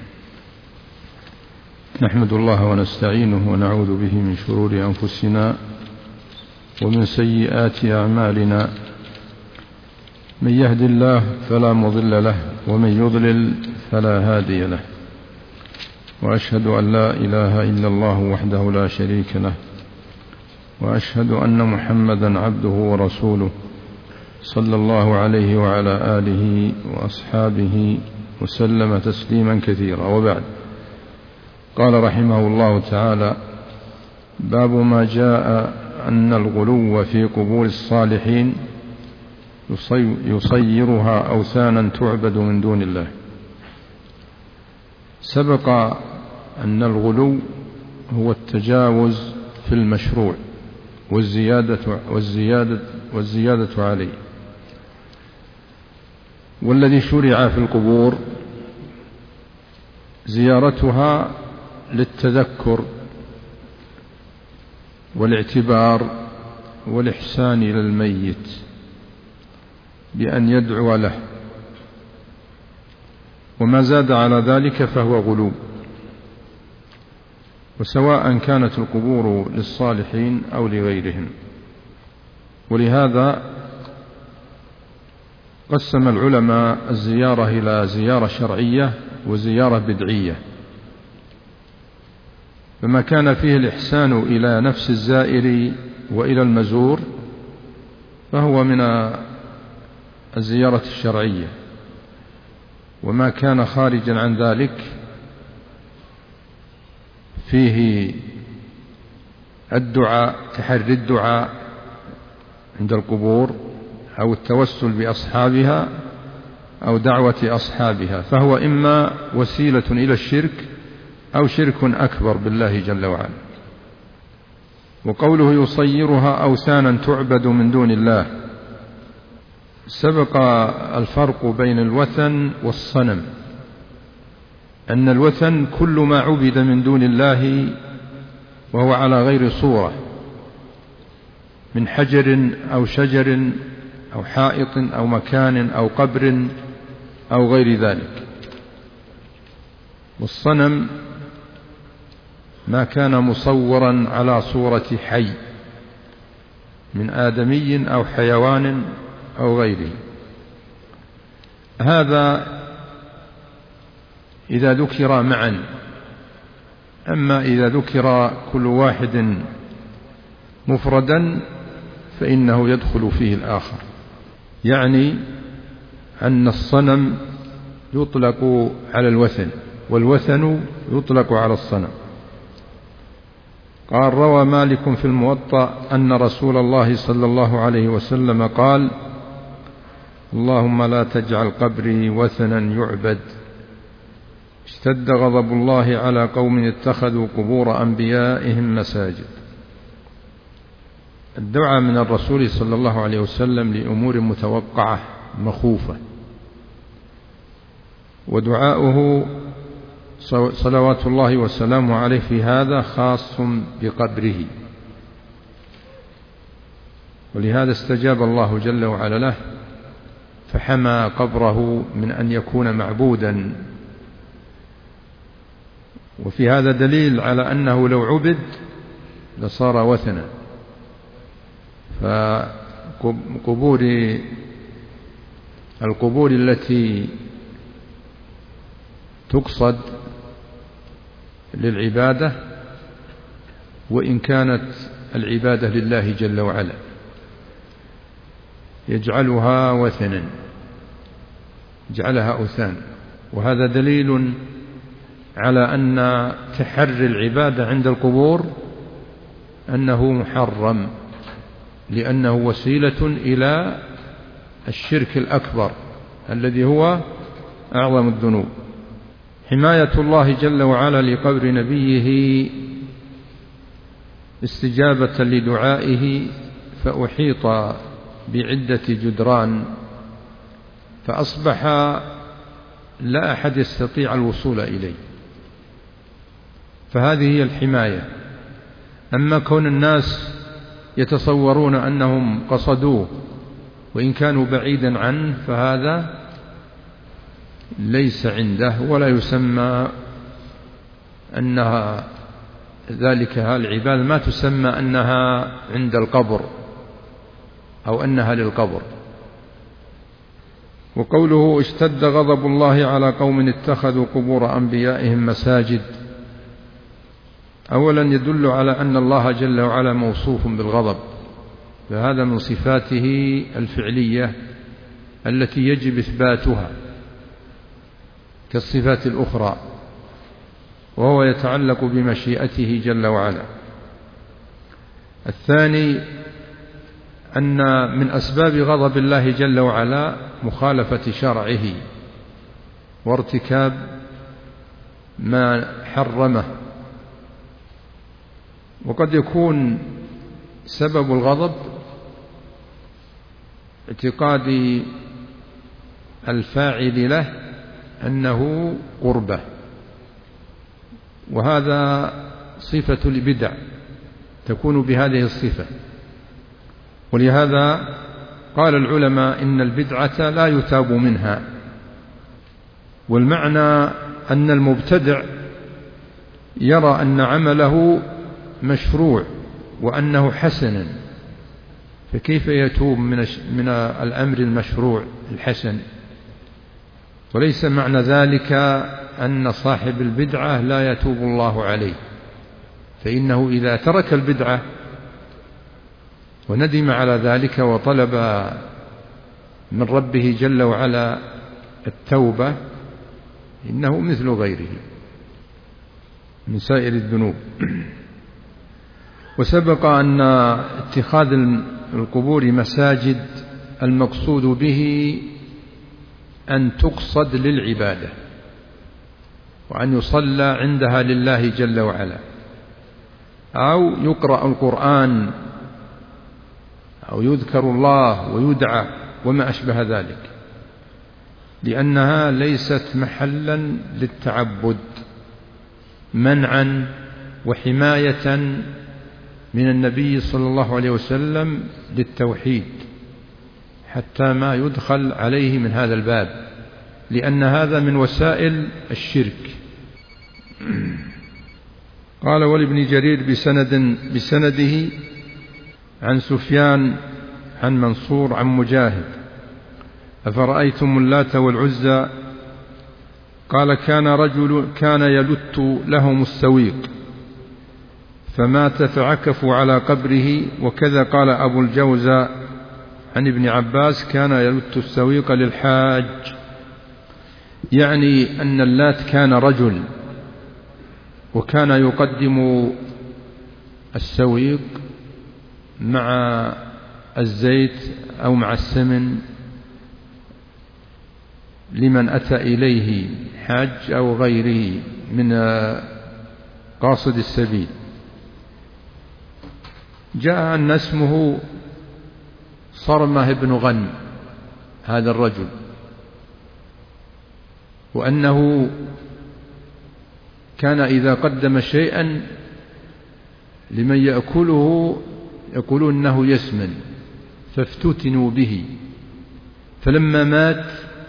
نحمد الله ونستعينه ونعوذ به من شرور أنفسنا ومن سيئات أعمالنا. من يهد الله فلا مضل له، ومن يضلل فلا هادي له. وأشهد أن لا إله إلا الله وحده لا شريك له، وأشهد أن محمدا عبده ورسوله صلى الله عليه وعلى آله وأصحابه وسلم تسليما كثيرا. وبعد، قال رحمه الله تعالى: باب ما جاء أن الغلو في قبور الصالحين يصيرها أوثانا تعبد من دون الله. سبق أن الغلو هو التجاوز في المشروع والزيادة عليه. والذي شرع في القبور زيارتها للتذكر والاعتبار والإحسان إلى الميت بأن يدعو له، وما زاد على ذلك فهو غلو. وسواء كانت القبور للصالحين أو لغيرهم. ولهذا قسم العلماء الزيارة إلى زيارة شرعية وزيارة بدعية. فما كان فيه الإحسان إلى نفس الزائر وإلى المزور فهو من الزيارة الشرعية، وما كان خارجا عن ذلك فيه الدعاء، تحري الدعاء عند القبور أو التوسل بأصحابها أو دعوة أصحابها، فهو إما وسيلة إلى الشرك أو شرك أكبر بالله جل وعلا. وقوله يصيرها أوثانا تعبد من دون الله، سبق الفرق بين الوثن والصنم، أن الوثن كل ما عبد من دون الله وهو على غير صورة، من حجر أو شجر أو حائط أو مكان أو قبر أو غير ذلك. والصنم ما كان مصورا على صورة حي من آدمي أو حيوان أو غيره. هذا إذا ذكر معا. أما إذا ذكر كل واحد مفردا فإنه يدخل فيه الآخر. يعني أن الصنم يطلق على الوثن، والوثن يطلق على الصنم. قال: روى مالك في الموطأ أن رسول الله صلى الله عليه وسلم قال: اللهم لا تجعل قبري وثنا يعبد. اشتد غضب الله على قوم اتخذوا قبور أنبيائهم مساجد. الدعاء من الرسول صلى الله عليه وسلم لأمور متوقعة مخوفة، ودعاؤه صلوات الله وسلامه عليه في هذا خاص بقبره، ولهذا استجاب الله جل وعلا له فحمى قبره من أن يكون معبودا. وفي هذا دليل على أنه لو عبد لصار وثنا. القبور التي تقصد للعبادة، وإن كانت العبادة لله جل وعلا، يجعلها وثنا، جعلها أوثان. وهذا دليل على أن تحري العبادة عند القبور أنه محرم، لأنه وسيلة إلى الشرك الأكبر الذي هو أعظم الذنوب. حماية الله جل وعلا لقبر نبيه استجابة لدعائه، فأحيط بعدة جدران، فأصبح لا أحد يستطيع الوصول إليه، فهذه هي الحماية. أما كون الناس يتصورون أنهم قصدوه وإن كانوا بعيدا عنه فهذا ليس عنده، ولا يسمى أنها ذلك العبادة ما تسمى أنها عند القبر أو أنها للقبر. وقوله اشتد غضب الله على قوم اتخذوا قبور أنبيائهم مساجد، أولا يدل على أن الله جل وعلا موصوف بالغضب، فهذا من صفاته الفعلية التي يجب إثباتها كالصفات الأخرى، وهو يتعلق بمشيئته جل وعلا. الثاني أن من أسباب غضب الله جل وعلا مخالفة شرعه وارتكاب ما حرمه. وقد يكون سبب الغضب اعتقاد الفاعل له أنه قربة، وهذا صفة البدع تكون بهذه الصفة. ولهذا قال العلماء إن البدعة لا يتاب منها. والمعنى أن المبتدع يرى أن عمله مشروع وأنه حسن، فكيف يتوب من الأمر المشروع الحسن؟ وليس معنى ذلك أن صاحب البدعة لا يتوب الله عليه، فإنه إذا ترك البدعة وندم على ذلك وطلب من ربه جل وعلا التوبة إنه مثل غيره من سائر الذنوب. وسبق أن اتخاذ القبور مساجد المقصود به أن تقصد للعبادة، وأن يصلى عندها لله جل وعلا، أو يقرأ القرآن أو يذكر الله ويدعى وما أشبه ذلك، لأنها ليست محلا للتعبد منعا وحماية من النبي صلى الله عليه وسلم للتوحيد حتى ما يدخل عليه من هذا الباب، لأن هذا من وسائل الشرك. قال: ولابن جرير بسنده عن سفيان عن منصور عن مجاهد: أفرأيتم اللات والعزى؟ قال: كان يلت لهم السويق فمات فعكفوا على قبره. وكذا قال أبو الجوزاء عن ابن عباس: كان يلت السويق للحاج، يعني أن اللات كان رجل، وكان يقدم السويق مع الزيت أو مع السمن لمن أتى إليه حاج أو غيره من قاصد السبيل. جاء أن اسمه صرمة بن غنم هذا الرجل، وأنه كان إذا قدم شيئا لمن يأكله يقولون أنه يسمن، فافتتنوا به، فلما مات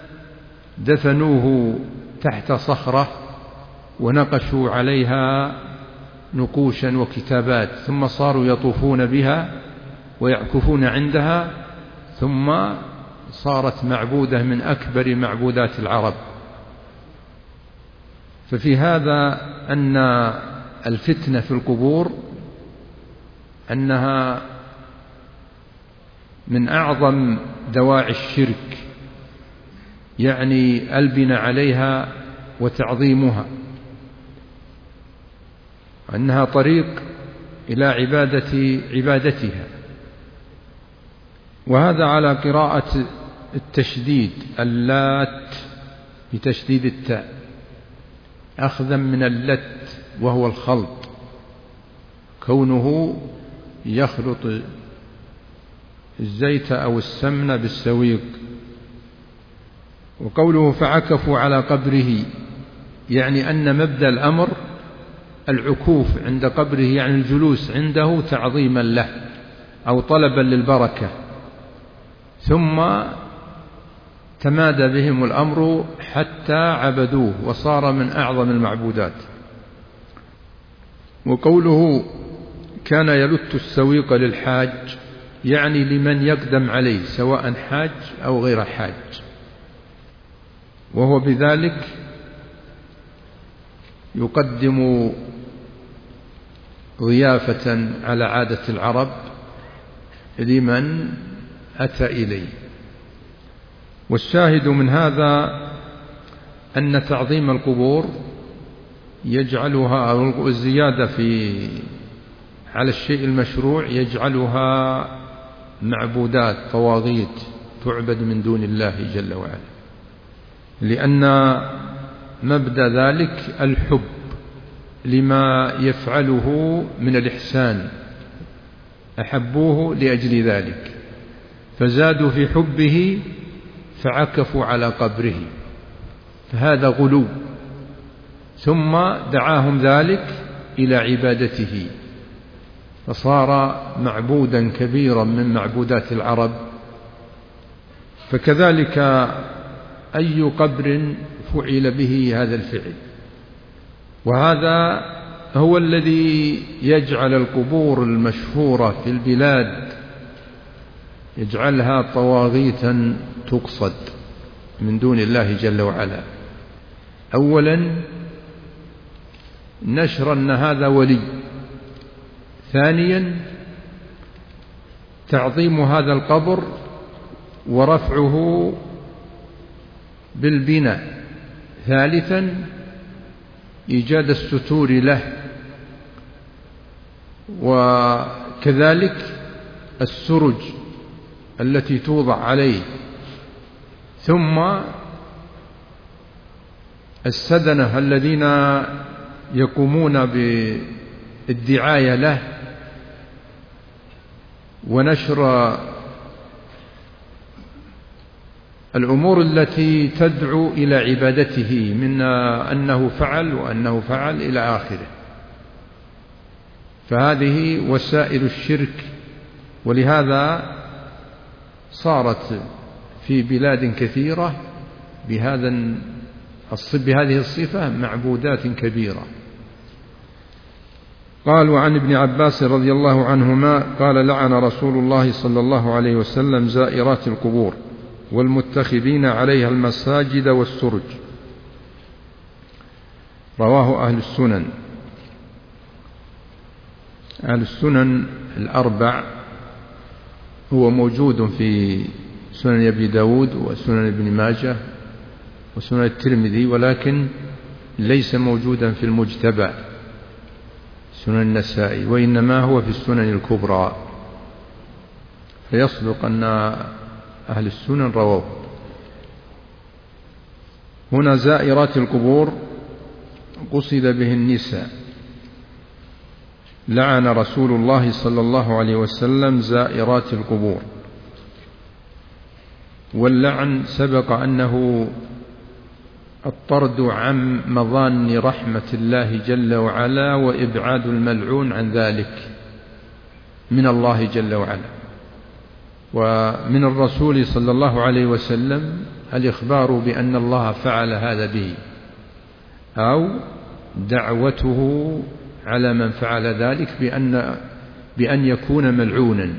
دفنوه تحت صخرة ونقشوا عليها نقوشا وكتابات، ثم صاروا يطوفون بها ويعكفون عندها، ثم صارت معبودة من أكبر معبودات العرب. ففي هذا أن الفتنة في القبور أنها من أعظم دواعي الشرك، يعني البناء عليها وتعظيمها، أنها طريق إلى عبادتها. وهذا على قراءة التشديد، اللات بتشديد التاء، أخذا من اللت وهو الخلط، كونه يخلط الزيت أو السمن بالسويق. وقوله فعكفوا على قبره، يعني أن مبدأ الأمر العكوف عند قبره، يعني الجلوس عنده تعظيما له أو طلبا للبركة، ثم تمادى بهم الأمر حتى عبدوه وصار من أعظم المعبودات. وقوله كان يلت السويق للحاج، يعني لمن يقدم عليه سواء حاج أو غير حاج، وهو بذلك يقدم ضيافة على عادة العرب لمن أتى إليه. والشاهد من هذا أن تعظيم القبور يجعلها، أو الزيادة على الشيء المشروع يجعلها معبودات طواغيت تعبد من دون الله جل وعلا، لأن مبدأ ذلك الحب لما يفعله من الإحسان، أحبوه لأجل ذلك فزادوا في حبه فعكفوا على قبره، فهذا غلو، ثم دعاهم ذلك إلى عبادته، فصار معبودا كبيرا من معبودات العرب. فكذلك أي قبر فعل به هذا الفعل، وهذا هو الذي يجعل القبور المشهورة في البلاد يجعلها طواغيتا تقصد من دون الله جل وعلا. أولا نشر أن هذا ولي، ثانيا تعظيم هذا القبر ورفعه بالبناء، ثالثا إيجاد الستور له، وكذلك السرج التي توضع عليه، ثم السدنة الذين يقومون بالدعاية له ونشر الأمور التي تدعو إلى عبادته من أنه فعل وأنه فعل إلى آخره. فهذه وسائل الشرك. ولهذا صارت في بلاد كثيرة بهذه الصفة معبودات كبيرة. قالوا عن ابن عباس رضي الله عنهما قال لعن رسول الله صلى الله عليه وسلم زائرات القبور والمتخذين عليها المساجد والسرج. رواه أهل السنن. أهل السنن الأربع، هو موجود في سنن أبي داود وسنن ابن ماجه وسنن الترمذي، ولكن ليس موجودا في المجتبى سنن النسائي، وإنما هو في السنن الكبرى، فيصدق أن أهل السنن رواه. هنا زائرات القبور قصد به النساء. لعن رسول الله صلى الله عليه وسلم زائرات القبور. واللعن سبق أنه الطرد عن مظان رحمة الله جل وعلا وإبعاد الملعون عن ذلك من الله جل وعلا. ومن الرسول صلى الله عليه وسلم الإخبار بأن الله فعل هذا به، أو دعوته على من فعل ذلك بأن يكون ملعونا.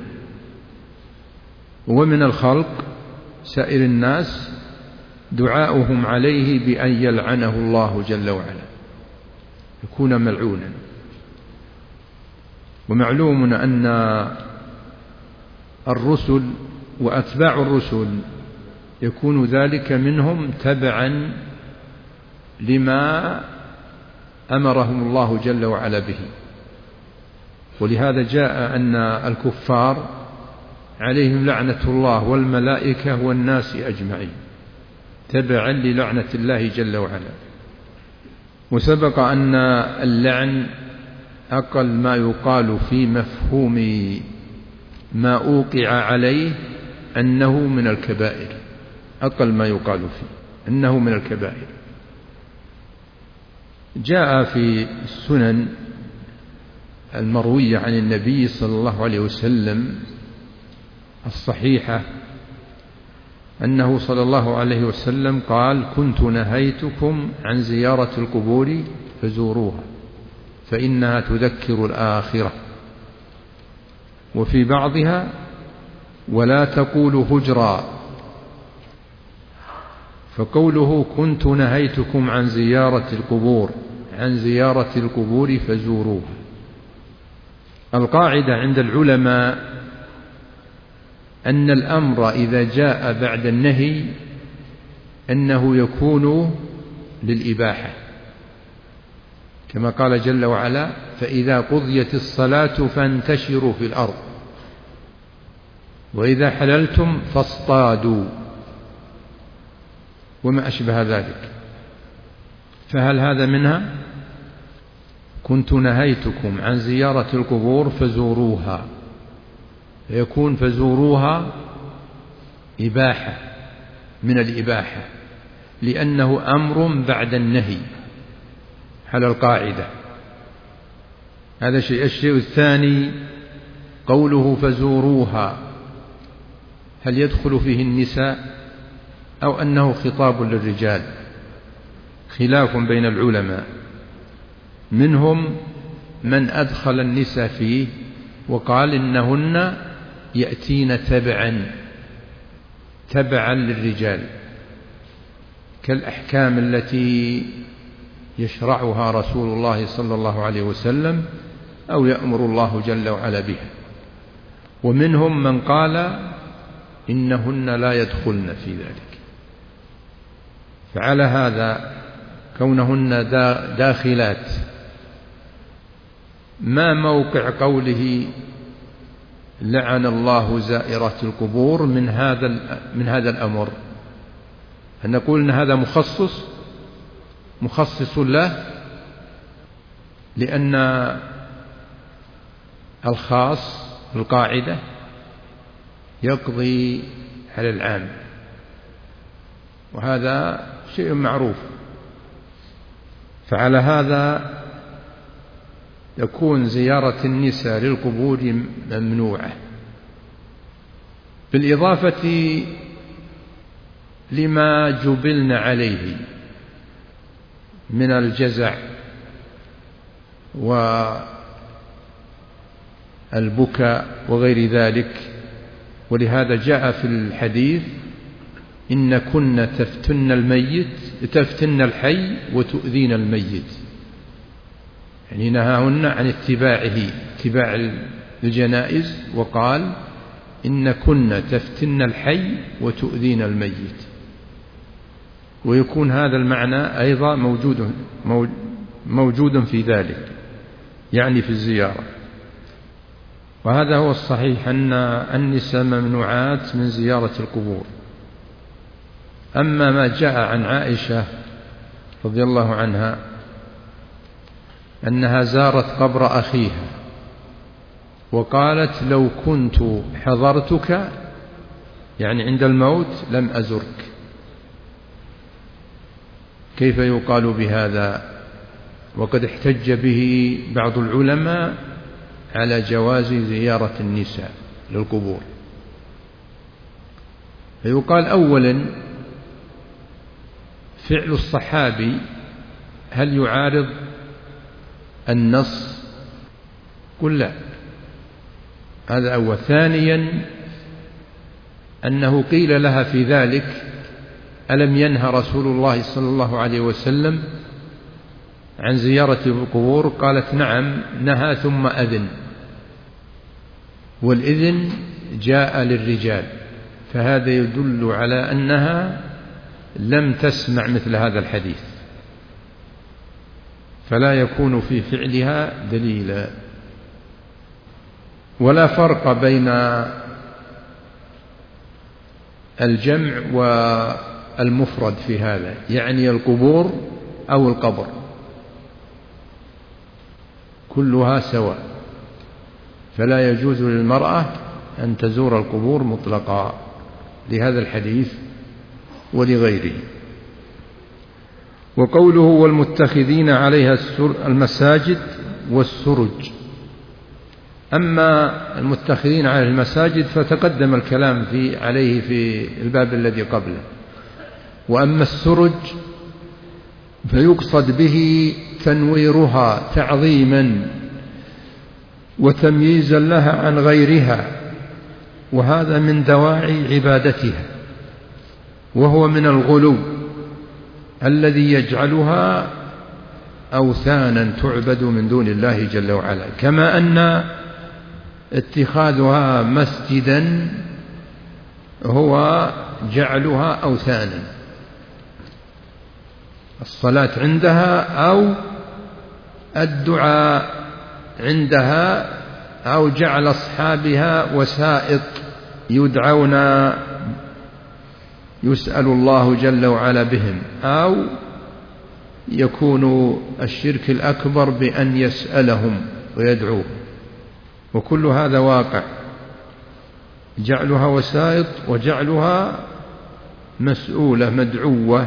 ومن الخلق سائر الناس دعاؤهم عليه بأن يلعنه الله جل وعلا، يكون ملعونا. ومعلوم أن الرسل وأتباع الرسل يكون ذلك منهم تبعا لما أمرهم الله جل وعلا به. ولهذا جاء أن الكفار عليهم لعنة الله والملائكة والناس أجمعين تبعا للعنة الله جل وعلا. وسبق أن اللعن أقل ما يقال في مفهوم ما أوقع عليه أنه من الكبائر، أقل ما يقال فيه أنه من الكبائر. جاء في السنن المروية عن النبي صلى الله عليه وسلم الصحيحة أنه صلى الله عليه وسلم قال: كنت نهيتكم عن زيارة القبور فزوروها فإنها تذكر الآخرة. وفي بعضها: ولا تقولوا هجرا. فقوله كنت نهيتكم عن زيارة القبور فزوروها. القاعدة عند العلماء أن الأمر إذا جاء بعد النهي أنه يكون للإباحة، كما قال جل وعلا: فإذا قضيت الصلاة فانتشروا في الأرض وإذا حللتم فاصطادوا، وما أشبه ذلك. فهل هذا منها؟ كنت نهيتكم عن زيارة القبور فزوروها، فيكون فزوروها إباحة من الإباحة، لأنه أمر بعد النهي على القاعدة. هذا شيء. الشيء الثاني قوله فزوروها، هل يدخل فيه النساء أو أنه خطاب للرجال؟ خلاف بين العلماء، منهم من أدخل النساء فيه وقال إنهن يأتين تبعا للرجال، كالأحكام التي يشرعها رسول الله صلى الله عليه وسلم أو يأمر الله جل وعلا بها. ومنهم من قال إنهن لا يدخلن في ذلك. فعلى هذا كونهن داخلات، ما موقع قوله لعن الله زائرات القبور من هذا الأمر؟ هل نقول أن هذا مخصص له، لأن الخاص القاعدة يقضي على العام، وهذا شيء معروف. فعلى هذا تكون زيارة النساء للقبور ممنوعة، بالإضافة لما جبلن عليه من الجزع والبكاء وغير ذلك. ولهذا جاء في الحديث: إن كن تفتن الحي وتؤذين الميت، يعني نهاهن عن اتباع الجنائز، وقال: إن كن تفتن الحي وتؤذين الميت. ويكون هذا المعنى أيضا موجود في ذلك، يعني في الزيارة. وهذا هو الصحيح، أن النساء ممنوعات من زيارة القبور. أما ما جاء عن عائشة رضي الله عنها أنها زارت قبر أخيها وقالت: لو كنت حضرتك، يعني عند الموت، لم أزرك. كيف يقال بهذا؟ وقد احتج به بعض العلماء على جواز زيارة النساء للقبور. فيقال: أولا، فعل الصحابي هل يعارض النص؟ قل لا، هذا أول. ثانيا، أنه قيل لها في ذلك: ألم ينهى رسول الله صلى الله عليه وسلم عن زيارة القبور؟ قالت: نعم نهى ثم أذن، والإذن جاء للرجال، فهذا يدل على أنها لم تسمع مثل هذا الحديث، فلا يكون في فعلها دليلا. ولا فرق بين الجمع والمفرد في هذا، يعني القبور أو القبر كلها سواء، فلا يجوز للمرأة أن تزور القبور مطلقا لهذا الحديث ولغيره. وقوله: والمتخذين عليها المساجد والسرج. أما المتخذين على المساجد فتقدم الكلام عليه في الباب الذي قبله. وأما السرج فيقصد به تنويرها تعظيما وتمييزا لها عن غيرها، وهذا من دواعي عبادتها، وهو من الغلو الذي يجعلها أوثانا تعبد من دون الله جل وعلا، كما أن اتخاذها مسجدا هو جعلها أوثانا، الصلاة عندها أو الدعاء عندها أو جعل أصحابها وسائط يدعون يسأل الله جل وعلا بهم، أو يكون الشرك الأكبر بأن يسألهم ويدعوهم، وكل هذا واقع، جعلها وسائط وجعلها مسؤولة مدعوة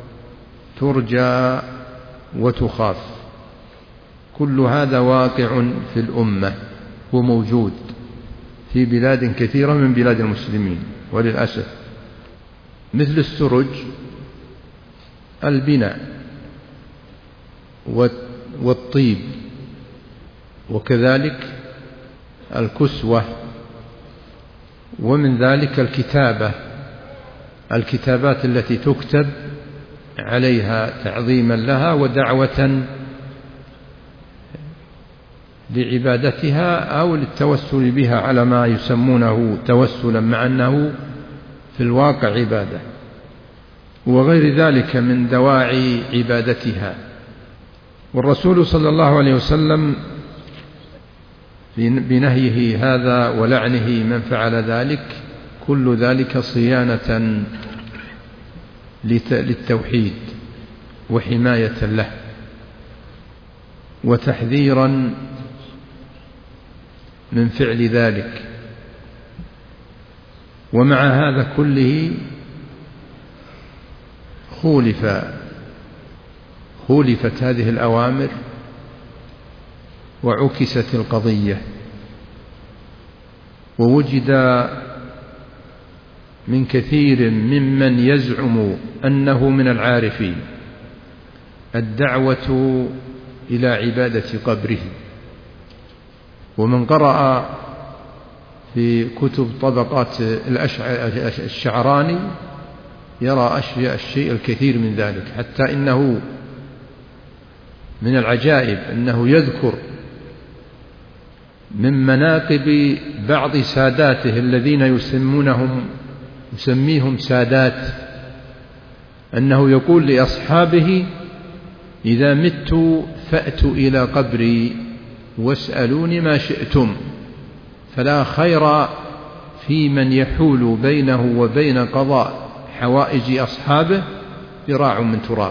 ترجى وتخاف، كل هذا واقع في الأمة وموجود في بلاد كثيرة من بلاد المسلمين وللأسف. مثل السرج البناء والطيب، وكذلك الكسوة، ومن ذلك الكتابات التي تكتب عليها تعظيما لها ودعوة لعبادتها أو للتوسل بها على ما يسمونه توسلا، مع أنه في الواقع عبادة، وغير ذلك من دواعي عبادتها. والرسول صلى الله عليه وسلم بنهيه هذا ولعنه من فعل ذلك، كل ذلك صيانة للتوحيد وحماية له وتحذيرا من فعل ذلك. ومع هذا كله خولفت هذه الأوامر وعكست القضية، ووجد من كثير ممن يزعم أنه من العارفين الدعوة إلى عبادة قبره. ومن قرأ في كتب طبقات الشعراني يرى الشيء الكثير من ذلك، حتى إنه من العجائب أنه يذكر من مناقب بعض ساداته الذين يسميهم سادات، أنه يقول لأصحابه: إذا مت فأتوا إلى قبري واسألوني ما شئتم، فلا خير في من يحول بينه وبين قضاء حوائج أصحابه ذراع من تراب.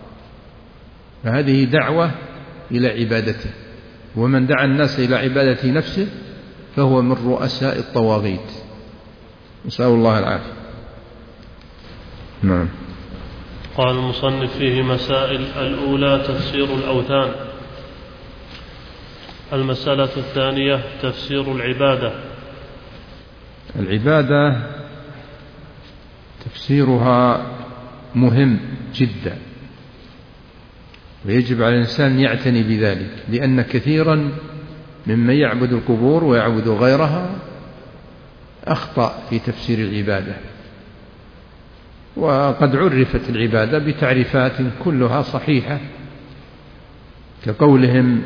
فهذه دعوة إلى عبادته، ومن دعا الناس إلى عبادة نفسه فهو من رؤساء الطواغيت، نسأل الله العافية. نعم. قال المصنف فيه مسائل: الأولى تفسير الأوثان. المسألة الثانية تفسير العبادة. العبادة تفسيرها مهم جدا، ويجب على الإنسان أن يعتني بذلك، لأن كثيرا ممن يعبد القبور ويعبد غيرها أخطأ في تفسير العبادة. وقد عرفت العبادة بتعريفات كلها صحيحة، كقولهم: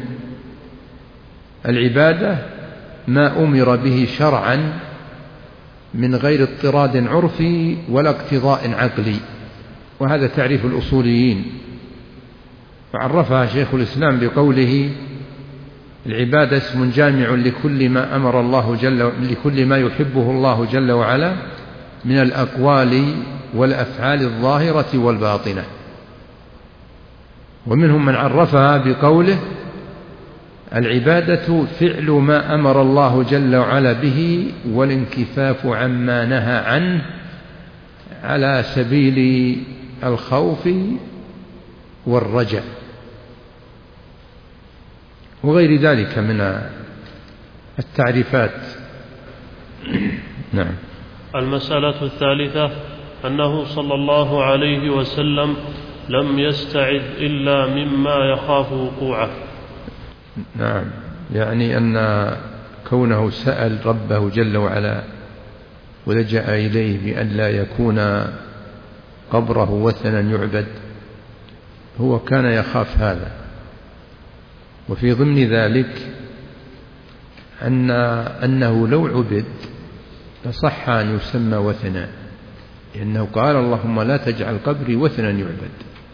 العبادة ما أمر به شرعا من غير اضطراد عرفي ولا اقتضاء عقلي. وهذا تعريف الأصوليين، فعرفها شيخ الإسلام بقوله: العبادة اسم جامع لكل ما أمر الله لكل ما يحبه الله جل وعلا من الأقوال والأفعال الظاهرة والباطنة. ومنهم من عرفها بقوله: العبادة فعل ما أمر الله جل وعلا به والانكفاف عما نهى عنه على سبيل الخوف والرجاء، وغير ذلك من التعريفات. نعم. المسألة الثالثة أنه صلى الله عليه وسلم لم يستعذ إلا مما يخاف وقوعه. نعم، يعني أن كونه سأل ربه جل وعلا ولجأ إليه بأن لا يكون قبره وثنا يعبد، هو كان يخاف هذا. وفي ضمن ذلك أنه لو عبد فصح أن يسمى وثنا، لأنه قال: اللهم لا تجعل قبري وثنا يعبد.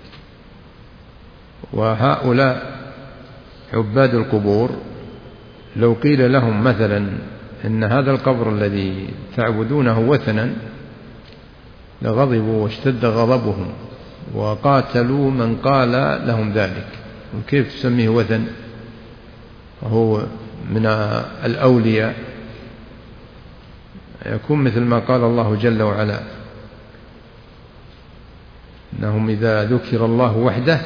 وهؤلاء عباد القبور لو قيل لهم مثلا إن هذا القبر الذي تعبدونه وثنا لغضبوا واشتد غضبهم وقاتلوا من قال لهم ذلك. وكيف تسميه وثن وهو من الأولياء؟ يكون مثل ما قال الله جل وعلا: إنهم إذا ذكر الله وحده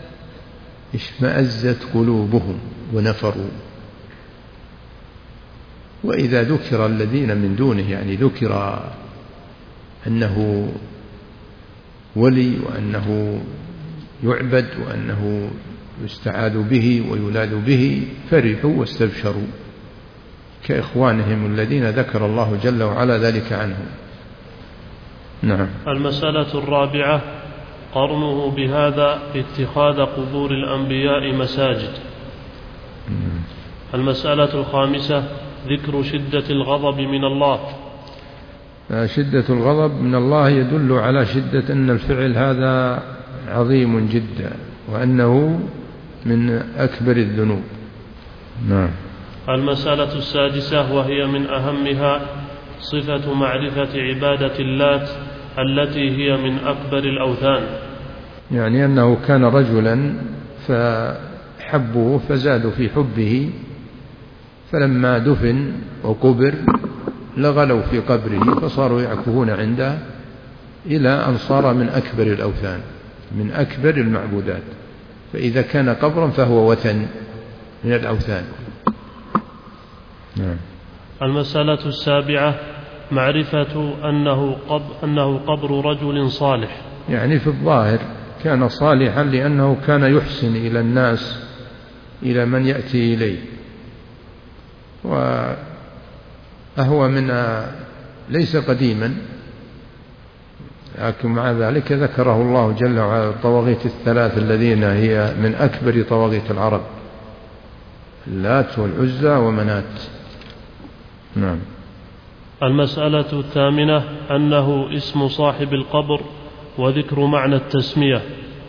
اشمأزت قلوبهم ونفروا، وإذا ذكر الذين من دونه، يعني ذكر أنه ولي وأنه يعبد وأنه يستعاذ به ويولاد به، فرحوا واستبشروا كإخوانهم الذين ذكر الله جل وعلا ذلك عنهم. نعم. المسألة الرابعة قرنه بهذا اتخاذ قبور الأنبياء مساجد. المسألة الخامسة ذكر شدة الغضب من الله. شدة الغضب من الله يدل على شدة أن الفعل هذا عظيم جدا، وأنه من أكبر الذنوب. نعم. المسألة السادسة وهي من أهمها صفة معرفة عبادة اللات التي هي من أكبر الأوثان، يعني أنه كان رجلا فحبوه فزادوا في حبه، فلما دفن وقبر لغلوا في قبره فصاروا يعكفون عنده إلى أن صار من أكبر الأوثان، من أكبر المعبودات. فإذا كان قبرا فهو وثن، من الأوثان. نعم. المسألة السابعة معرفة أنه قبر رجل صالح. يعني في الظاهر كان صالحا لأنه كان يحسن إلى الناس، إلى من يأتي إليه، وهو ليس قديما، لكن مع ذلك ذكره الله جل وعلا الطواغيت الثلاث الذين هي من أكبر طواغيت العرب، اللات والعزى ومنات. نعم. المسألة الثامنة أنه اسم صاحب القبر وذكر معنى التسمية.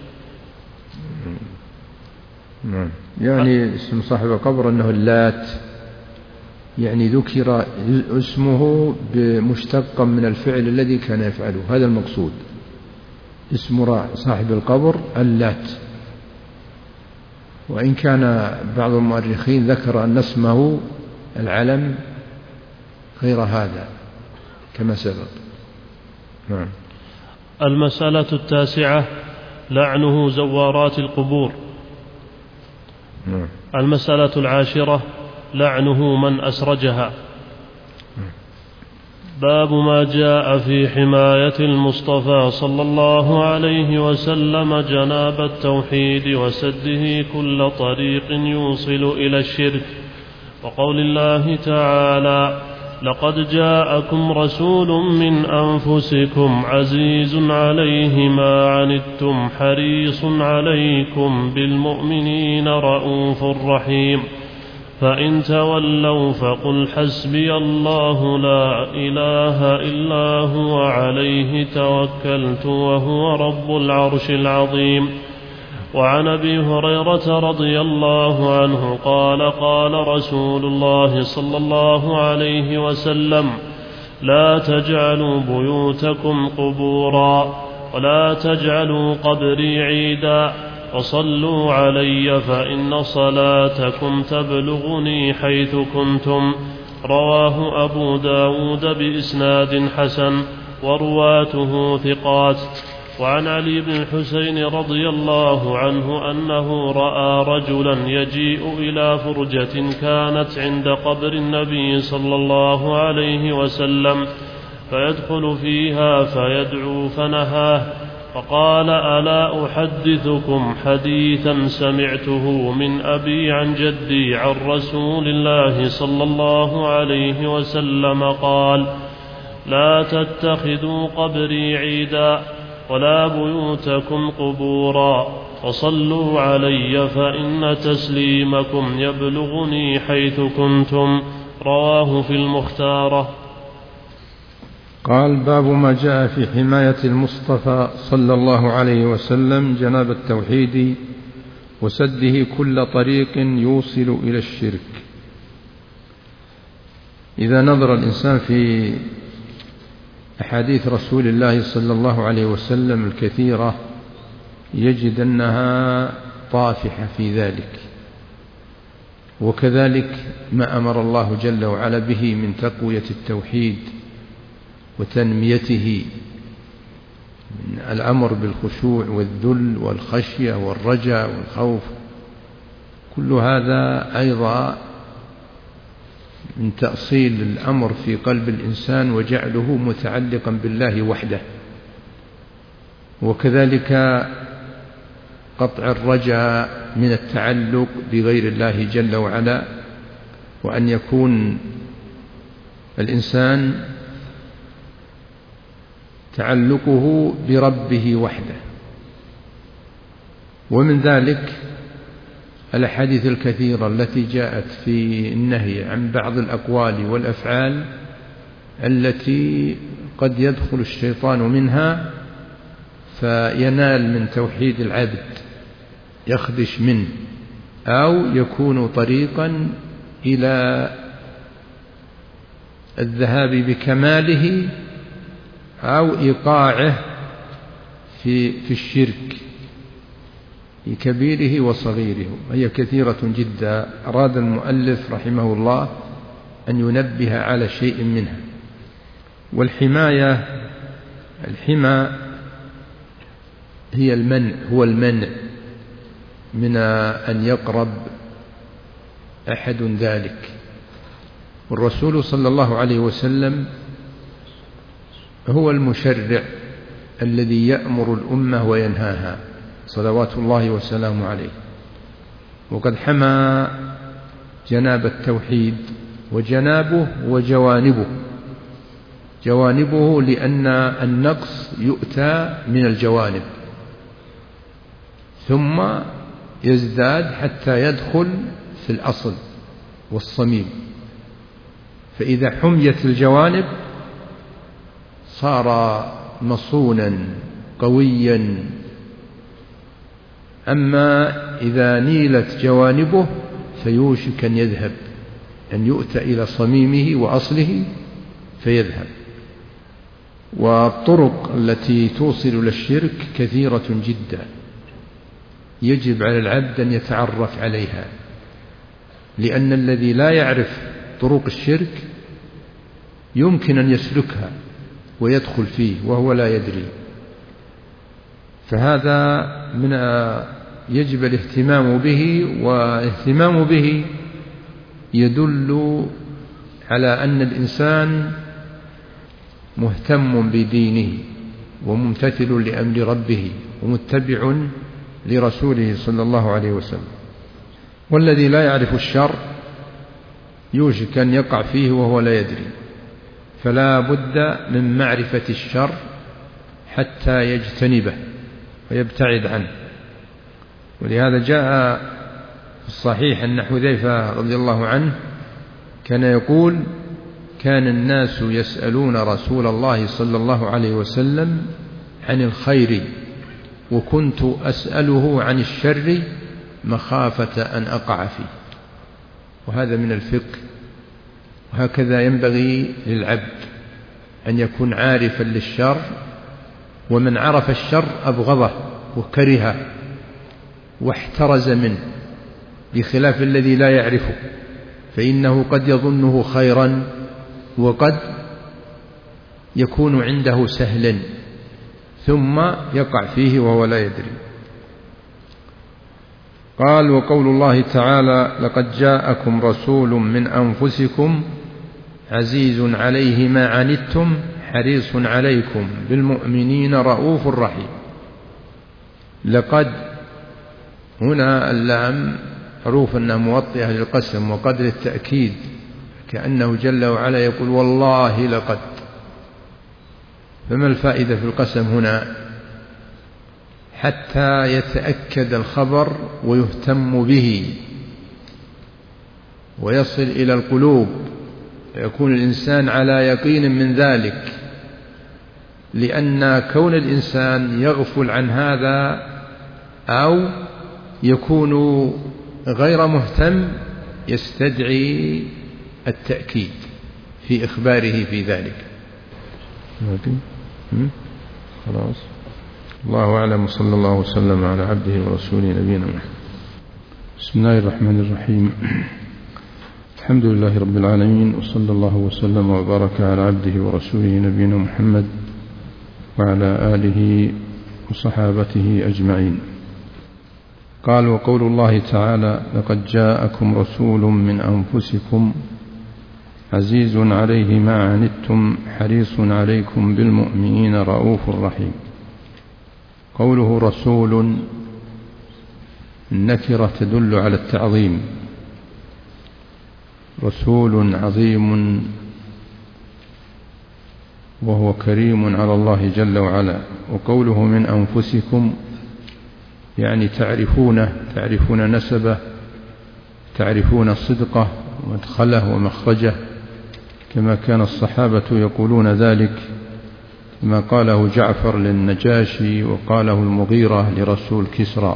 نعم. يعني اسم صاحب القبر أنه اللات، يعني ذكر اسمه بمشتقا من الفعل الذي كان يفعله، هذا المقصود. اسم صاحب القبر اللات، وإن كان بعض المؤرخين ذكر أن اسمه العلم غير هذا كما سبق. نعم. المسألة التاسعة لعنه زوارات القبور. نعم. المسألة العاشرة لعنه من أسرجها. باب ما جاء في حماية المصطفى صلى الله عليه وسلم جناب التوحيد وسده كل طريق يوصل إلى الشرك، وقول الله تعالى: لقد جاءكم رسول من أنفسكم عزيز عليه ما عنتم حريص عليكم بالمؤمنين رؤوف رحيم، فإن تولوا فقل حسبي الله لا إله إلا هو عليه توكلت وهو رب العرش العظيم. وعن أبي هريرة رضي الله عنه قال: قال رسول الله صلى الله عليه وسلم: لا تجعلوا بيوتكم قبورا ولا تجعلوا قبري عيدا وصلوا علي فإن صلاتكم تبلغني حيث كنتم. رواه أبو داود بإسناد حسن ورواته ثقات. وعن علي بن الحسين رضي الله عنه أنه رأى رجلا يجيء إلى فرجة كانت عند قبر النبي صلى الله عليه وسلم فيدخل فيها فيدعو فنهاه، فقال: ألا أحدثكم حديثا سمعته من أبي عن جدي عن رسول الله صلى الله عليه وسلم قال: لا تتخذوا قبري عيدا ولا بيوتكم قبورا وصلوا علي فإن تسليمكم يبلغني حيث كنتم. رواه في المختارة. قال: باب ما جاء في حماية المصطفى صلى الله عليه وسلم جناب التوحيد وسده كل طريق يوصل إلى الشرك. إذا نظر الإنسان في أحاديث رسول الله صلى الله عليه وسلم الكثيرة يجد أنها طافحة في ذلك، وكذلك ما أمر الله جل وعلا به من تقوية التوحيد وتنميته، من الأمر بالخشوع والذل والخشية والرجاء والخوف، كل هذا أيضا من تأصيل الأمر في قلب الإنسان وجعله متعلقا بالله وحده. وكذلك قطع الرجاء من التعلق بغير الله جل وعلا، وأن يكون الإنسان تعلقه بربه وحده. ومن ذلك الأحاديث الكثيرة التي جاءت في النهي عن بعض الأقوال والأفعال التي قد يدخل الشيطان منها فينال من توحيد العبد، يخدش منه، أو يكون طريقا إلى الذهاب بكماله أو إيقاعه في الشرك في كبيره وصغيره، وهي كثيرة جدا. أراد المؤلف رحمه الله أن ينبه على شيء منها. والحماية، الحمى هي المنع، هو المنع من أن يقرب أحد ذلك. والرسول صلى الله عليه وسلم هو المشرع الذي يأمر الأمة وينهاها صلوات الله وسلامه عليه، وقد حمى جناب التوحيد وجنابه وجوانبه. جوانبه لأن النقص يؤتى من الجوانب ثم يزداد حتى يدخل في الأصل والصميم، فإذا حميت الجوانب صار مصونا قويا. أما إذا نيلت جوانبه فيوشك أن يذهب، أن يؤتى إلى صميمه وأصله فيذهب. والطرق التي توصل إلى الشرك كثيرة جدا، يجب على العبد أن يتعرف عليها، لأن الذي لا يعرف طرق الشرك يمكن أن يسلكها ويدخل فيه وهو لا يدري. فهذا من يجب الاهتمام به، والاهتمام به يدل على أن الإنسان مهتم بدينه وممتثل لأمر ربه ومتبع لرسوله صلى الله عليه وسلم. والذي لا يعرف الشر يوشك أن يقع فيه وهو لا يدري، فلا بد من معرفة الشر حتى يجتنبه ويبتعد عنه. ولهذا جاء في الصحيح أن حذيفة رضي الله عنه كان يقول: كان الناس يسألون رسول الله صلى الله عليه وسلم عن الخير وكنت أسأله عن الشر مخافة أن أقع فيه. وهذا من الفقه، وهكذا ينبغي للعبد أن يكون عارفا للشر، ومن عرف الشر أبغضه وكرهه واحترز منه، بخلاف الذي لا يعرفه، فإنه قد يظنه خيرا وقد يكون عنده سهلا ثم يقع فيه وهو لا يدري. قال: وقول الله تعالى: لقد جاءكم رسول من أنفسكم عزيز عليه ما عنتم حريص عليكم بالمؤمنين رؤوف رحيم. لقد هنا اللام حروف أنها موطئة للقسم، وقد للتأكيد، كأنه جل وعلا يقول: والله لقد. فما الفائدة في القسم هنا؟ حتى يتأكد الخبر ويهتم به ويصل إلى القلوب، ويكون الإنسان على يقين من ذلك، لأن كون الإنسان يغفل عن هذا أو يكون غير مهتم يستدعي التأكيد في إخباره في ذلك. خلاص، الله أعلم، صلى الله وسلم على عبده ورسوله نبينا محمد. بسم الله الرحمن الرحيم. الحمد لله رب العالمين، وصلى الله وسلم وبارك على عبده ورسوله نبينا محمد وعلى آله وصحابته أجمعين. قال: وقول الله تعالى: لقد جاءكم رسول من أنفسكم عزيز عليه ما عنتم حريص عليكم بالمؤمنين رؤوف رحيم. قوله رسول النكرة تدل على التعظيم، رسول عظيم وهو كريم على الله جل وعلا. وقوله من أنفسكم يعني تعرفون نسبه، تعرفون صدقه ومدخله ومخرجه، كما كان الصحابة يقولون ذلك، كما قاله جعفر للنجاشي وقاله المغيرة لرسول كسرى: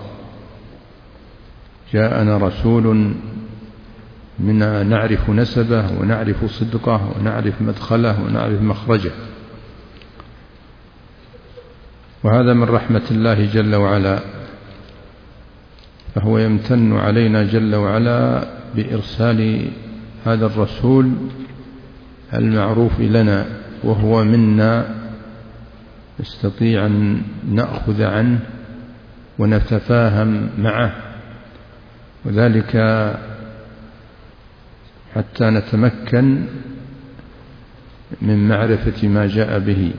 جاءنا رسول منا نعرف نسبه ونعرف صدقه ونعرف مدخله ونعرف مخرجه. وهذا من رحمة الله جل وعلا، فهو يمتن علينا جل وعلا بإرسال هذا الرسول المعروف لنا، وهو منا نستطيع أن نأخذ عنه ونتفاهم معه. وذلك حتى نتمكن من معرفة ما جاء به.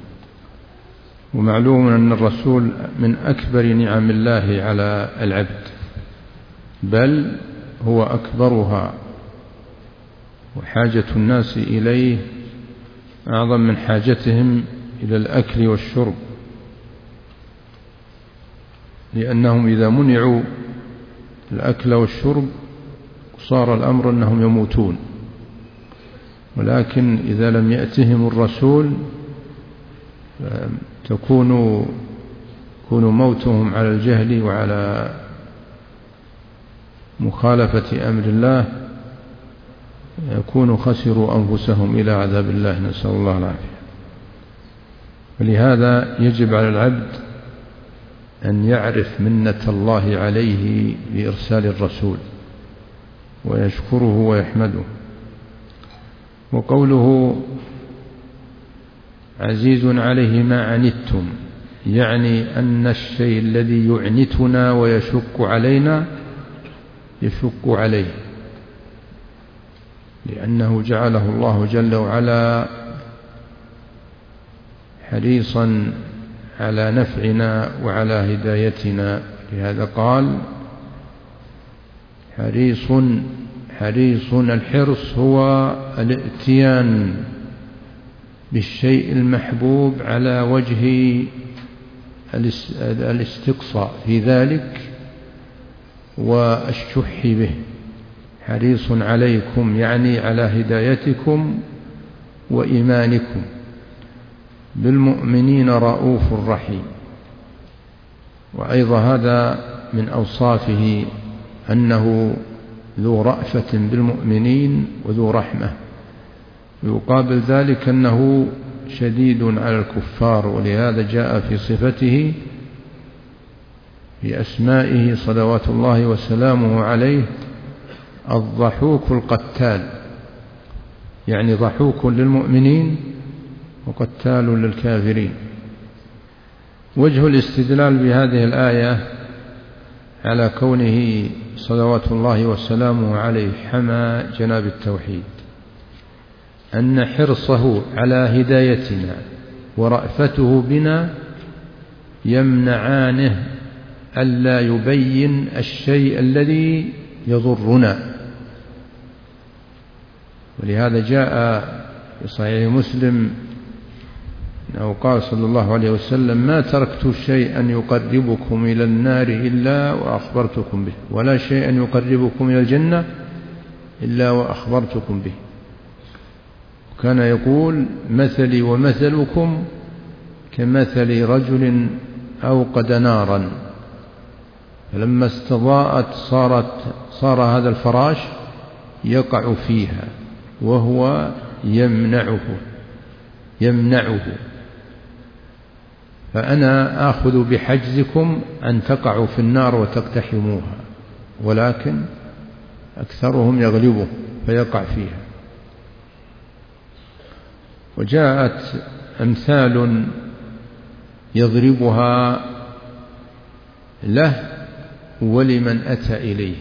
ومعلوم أن الرسول من أكبر نعم الله على العبد، بل هو أكبرها، وحاجة الناس إليه أعظم من حاجتهم إلى الأكل والشرب، لأنهم إذا منعوا الأكل والشرب صار الأمر أنهم يموتون، ولكن إذا لم يأتهم الرسول يكون موتهم على الجهل وعلى مخالفة أمر الله، يكونوا خسروا أنفسهم إلى عذاب الله، نسأل الله العافية. ولهذا يجب على العبد أن يعرف منة الله عليه بإرسال الرسول ويشكره ويحمده. وقوله عزيز عليه ما عنتم، يعني أن الشيء الذي يعنتنا ويشق علينا يشق عليه، لأنه جعله الله جل وعلا حريصا على نفعنا وعلى هدايتنا. لهذا قال حريص. الحرص هو الاتيان بالشيء المحبوب على وجه الاستقصاء في ذلك والشح به. حريص عليكم يعني على هدايتكم وإيمانكم، بالمؤمنين رؤوف رحيم. وأيضا هذا من أوصافه أنه ذو رأفة بالمؤمنين وذو رحمة، يقابل ذلك أنه شديد على الكفار. ولهذا جاء في صفته في أسمائه صلوات الله وسلامه عليه الضحوك القتال، يعني ضحوك للمؤمنين وقتال للكافرين. وجه الاستدلال بهذه الآية على كونه صلوات الله وسلامه عليه حمى جناب التوحيد، أن حرصه على هدايتنا ورأفته بنا يمنعانه ألا يبين الشيء الذي يضرنا. ولهذا جاء في صحيح مسلم أنه قال صلى الله عليه وسلم ما تركت شيئا يقربكم إلى النار إلا وأخبرتكم به، ولا شيئا يقربكم إلى الجنة إلا وأخبرتكم به. وكان يقول مثلي ومثلكم كمثل رجل أوقد نارا فلما استضاءت صار هذا الفراش يقع فيها وهو يمنعه. فأنا آخذ بحجزكم أن تقعوا في النار وتقتحموها، ولكن أكثرهم يغلبه فيقع فيها. وجاءت أمثال يضربها له ولمن أتى إليه.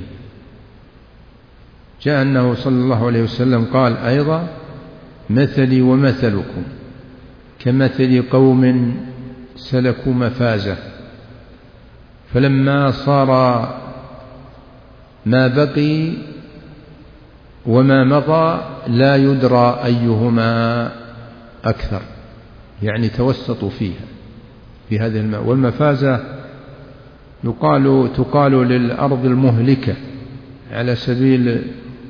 جاء أنه صلى الله عليه وسلم قال أيضا مثلي ومثلكم كمثل قوم سلكوا مفازة فلما صار ما بقي وما مضى لا يدرى أيهما أكثر، يعني توسطوا فيها في هذه الماء. والمفازة تقال للأرض المهلكة على سبيل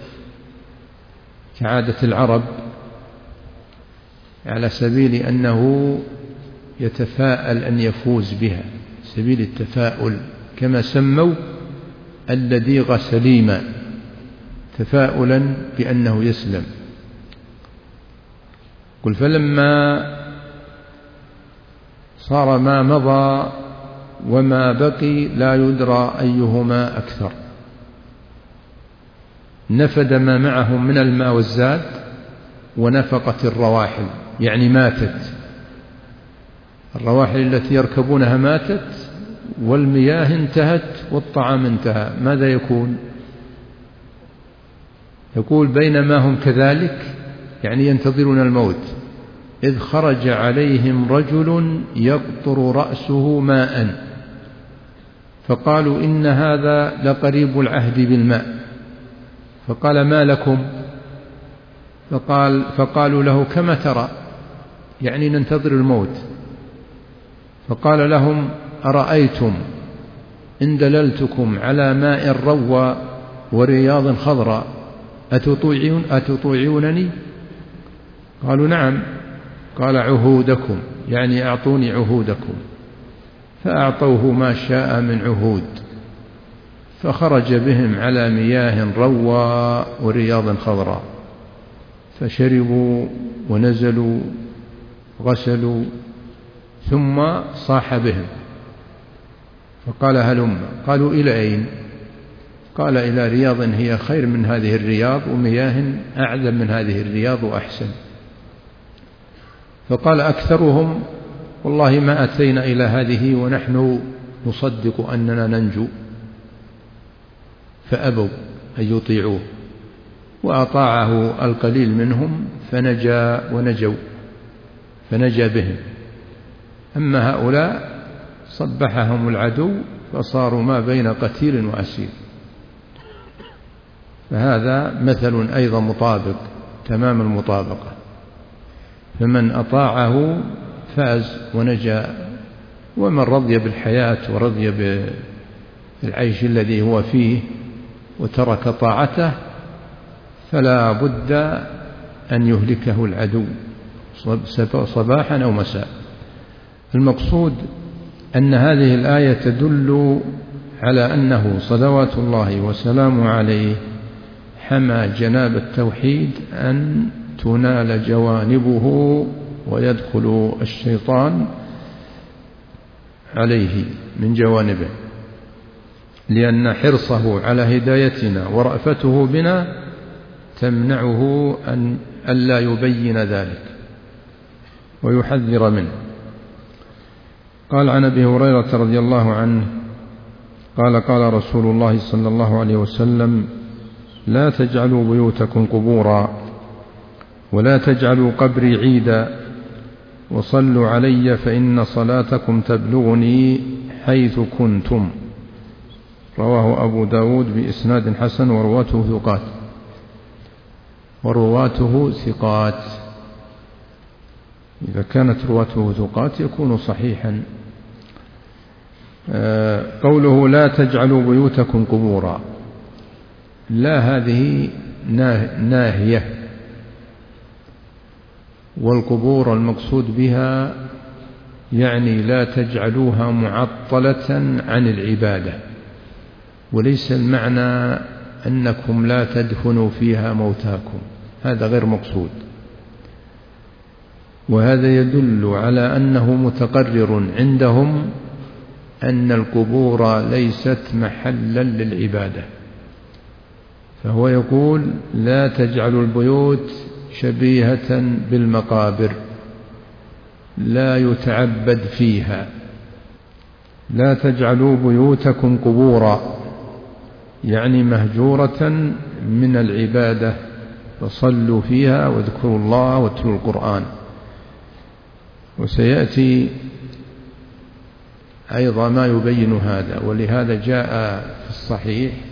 كعادة العرب، على سبيل أنه يتفاءل أن يفوز بها، سبيل التفاؤل، كما سموا اللديغ سليما تفاؤلا بأنه يسلم. قل فلما صار ما مضى وما بقي لا يدرى أيهما أكثر، نفد ما معهم من الماء والزاد ونفقت الرواحل، يعني ماتت الرواحل التي يركبونها ماتت، والمياه انتهت والطعام انتهى. ماذا يكون؟ يقول بينما هم كذلك يعني ينتظرون الموت إذ خرج عليهم رجل يقطر رأسه ماء فقالوا إن هذا لقريب العهد بالماء فقال ما لكم؟ فقالوا له كما ترى يعني ننتظر الموت. فقال لهم أرأيتم إن دللتكم على ماء روى ورياض خضراء أتطيعونني؟ قالوا نعم. قال عهودكم يعني أعطوني عهودكم. فأعطوه ما شاء من عهود فخرج بهم على مياه روى ورياض خضراء فشربوا ونزلوا غسلوا ثم صاح بهم فقال هلم. قالوا إلى أين؟ قال إلى رياض هي خير من هذه الرياض ومياه أعذب من هذه الرياض وأحسن. فقال أكثرهم والله ما أتينا إلى هذه ونحن نصدق أننا ننجو. فأبوا أن يطيعوه وأطاعه القليل منهم فنجا بهم. أما هؤلاء صبحهم العدو فصاروا ما بين قتيل وأسير. فهذا مثل أيضا مطابق تمام المطابقة. فمن أطاعه فاز ونجا ومن رضي بالحياة ورضي بالعيش الذي هو فيه وترك طاعته فلا بد أن يهلكه العدو صباحا أو مساء. المقصود أن هذه الآية تدل على أنه صلوات الله وسلامه عليه حمى جناب التوحيد أن تنال جوانبه ويدخل الشيطان عليه من جوانبه، لأن حرصه على هدايتنا ورأفته بنا تمنعه أن ألا يبين ذلك ويحذر منه. قال عن أبي هريرة رضي الله عنه قال قال رسول الله صلى الله عليه وسلم لا تجعلوا بيوتكم قبورا ولا تجعلوا قبري عيدا وصلوا علي فإن صلاتكم تبلغني حيث كنتم. رواه أبو داود بإسناد حسن ورواته ثقات. إذا كانت رواته ثقات يكون صحيحا. قوله لا تجعلوا بيوتكم قبورا، لا هذه ناهية، والقبور المقصود بها يعني لا تجعلوها معطلة عن العبادة، وليس المعنى أنكم لا تدفنوا فيها موتاكم، هذا غير مقصود. وهذا يدل على أنه متقرر عندهم أن القبور ليست محلا للعبادة. فهو يقول لا تجعلوا البيوت شبيهة بالمقابر لا يتعبد فيها. لا تجعلوا بيوتكم قبورا يعني مهجورة من العبادة، فصلوا فيها واذكروا الله واتلوا القرآن. وسيأتي أيضا ما يبين هذا. ولهذا جاء في الصحيح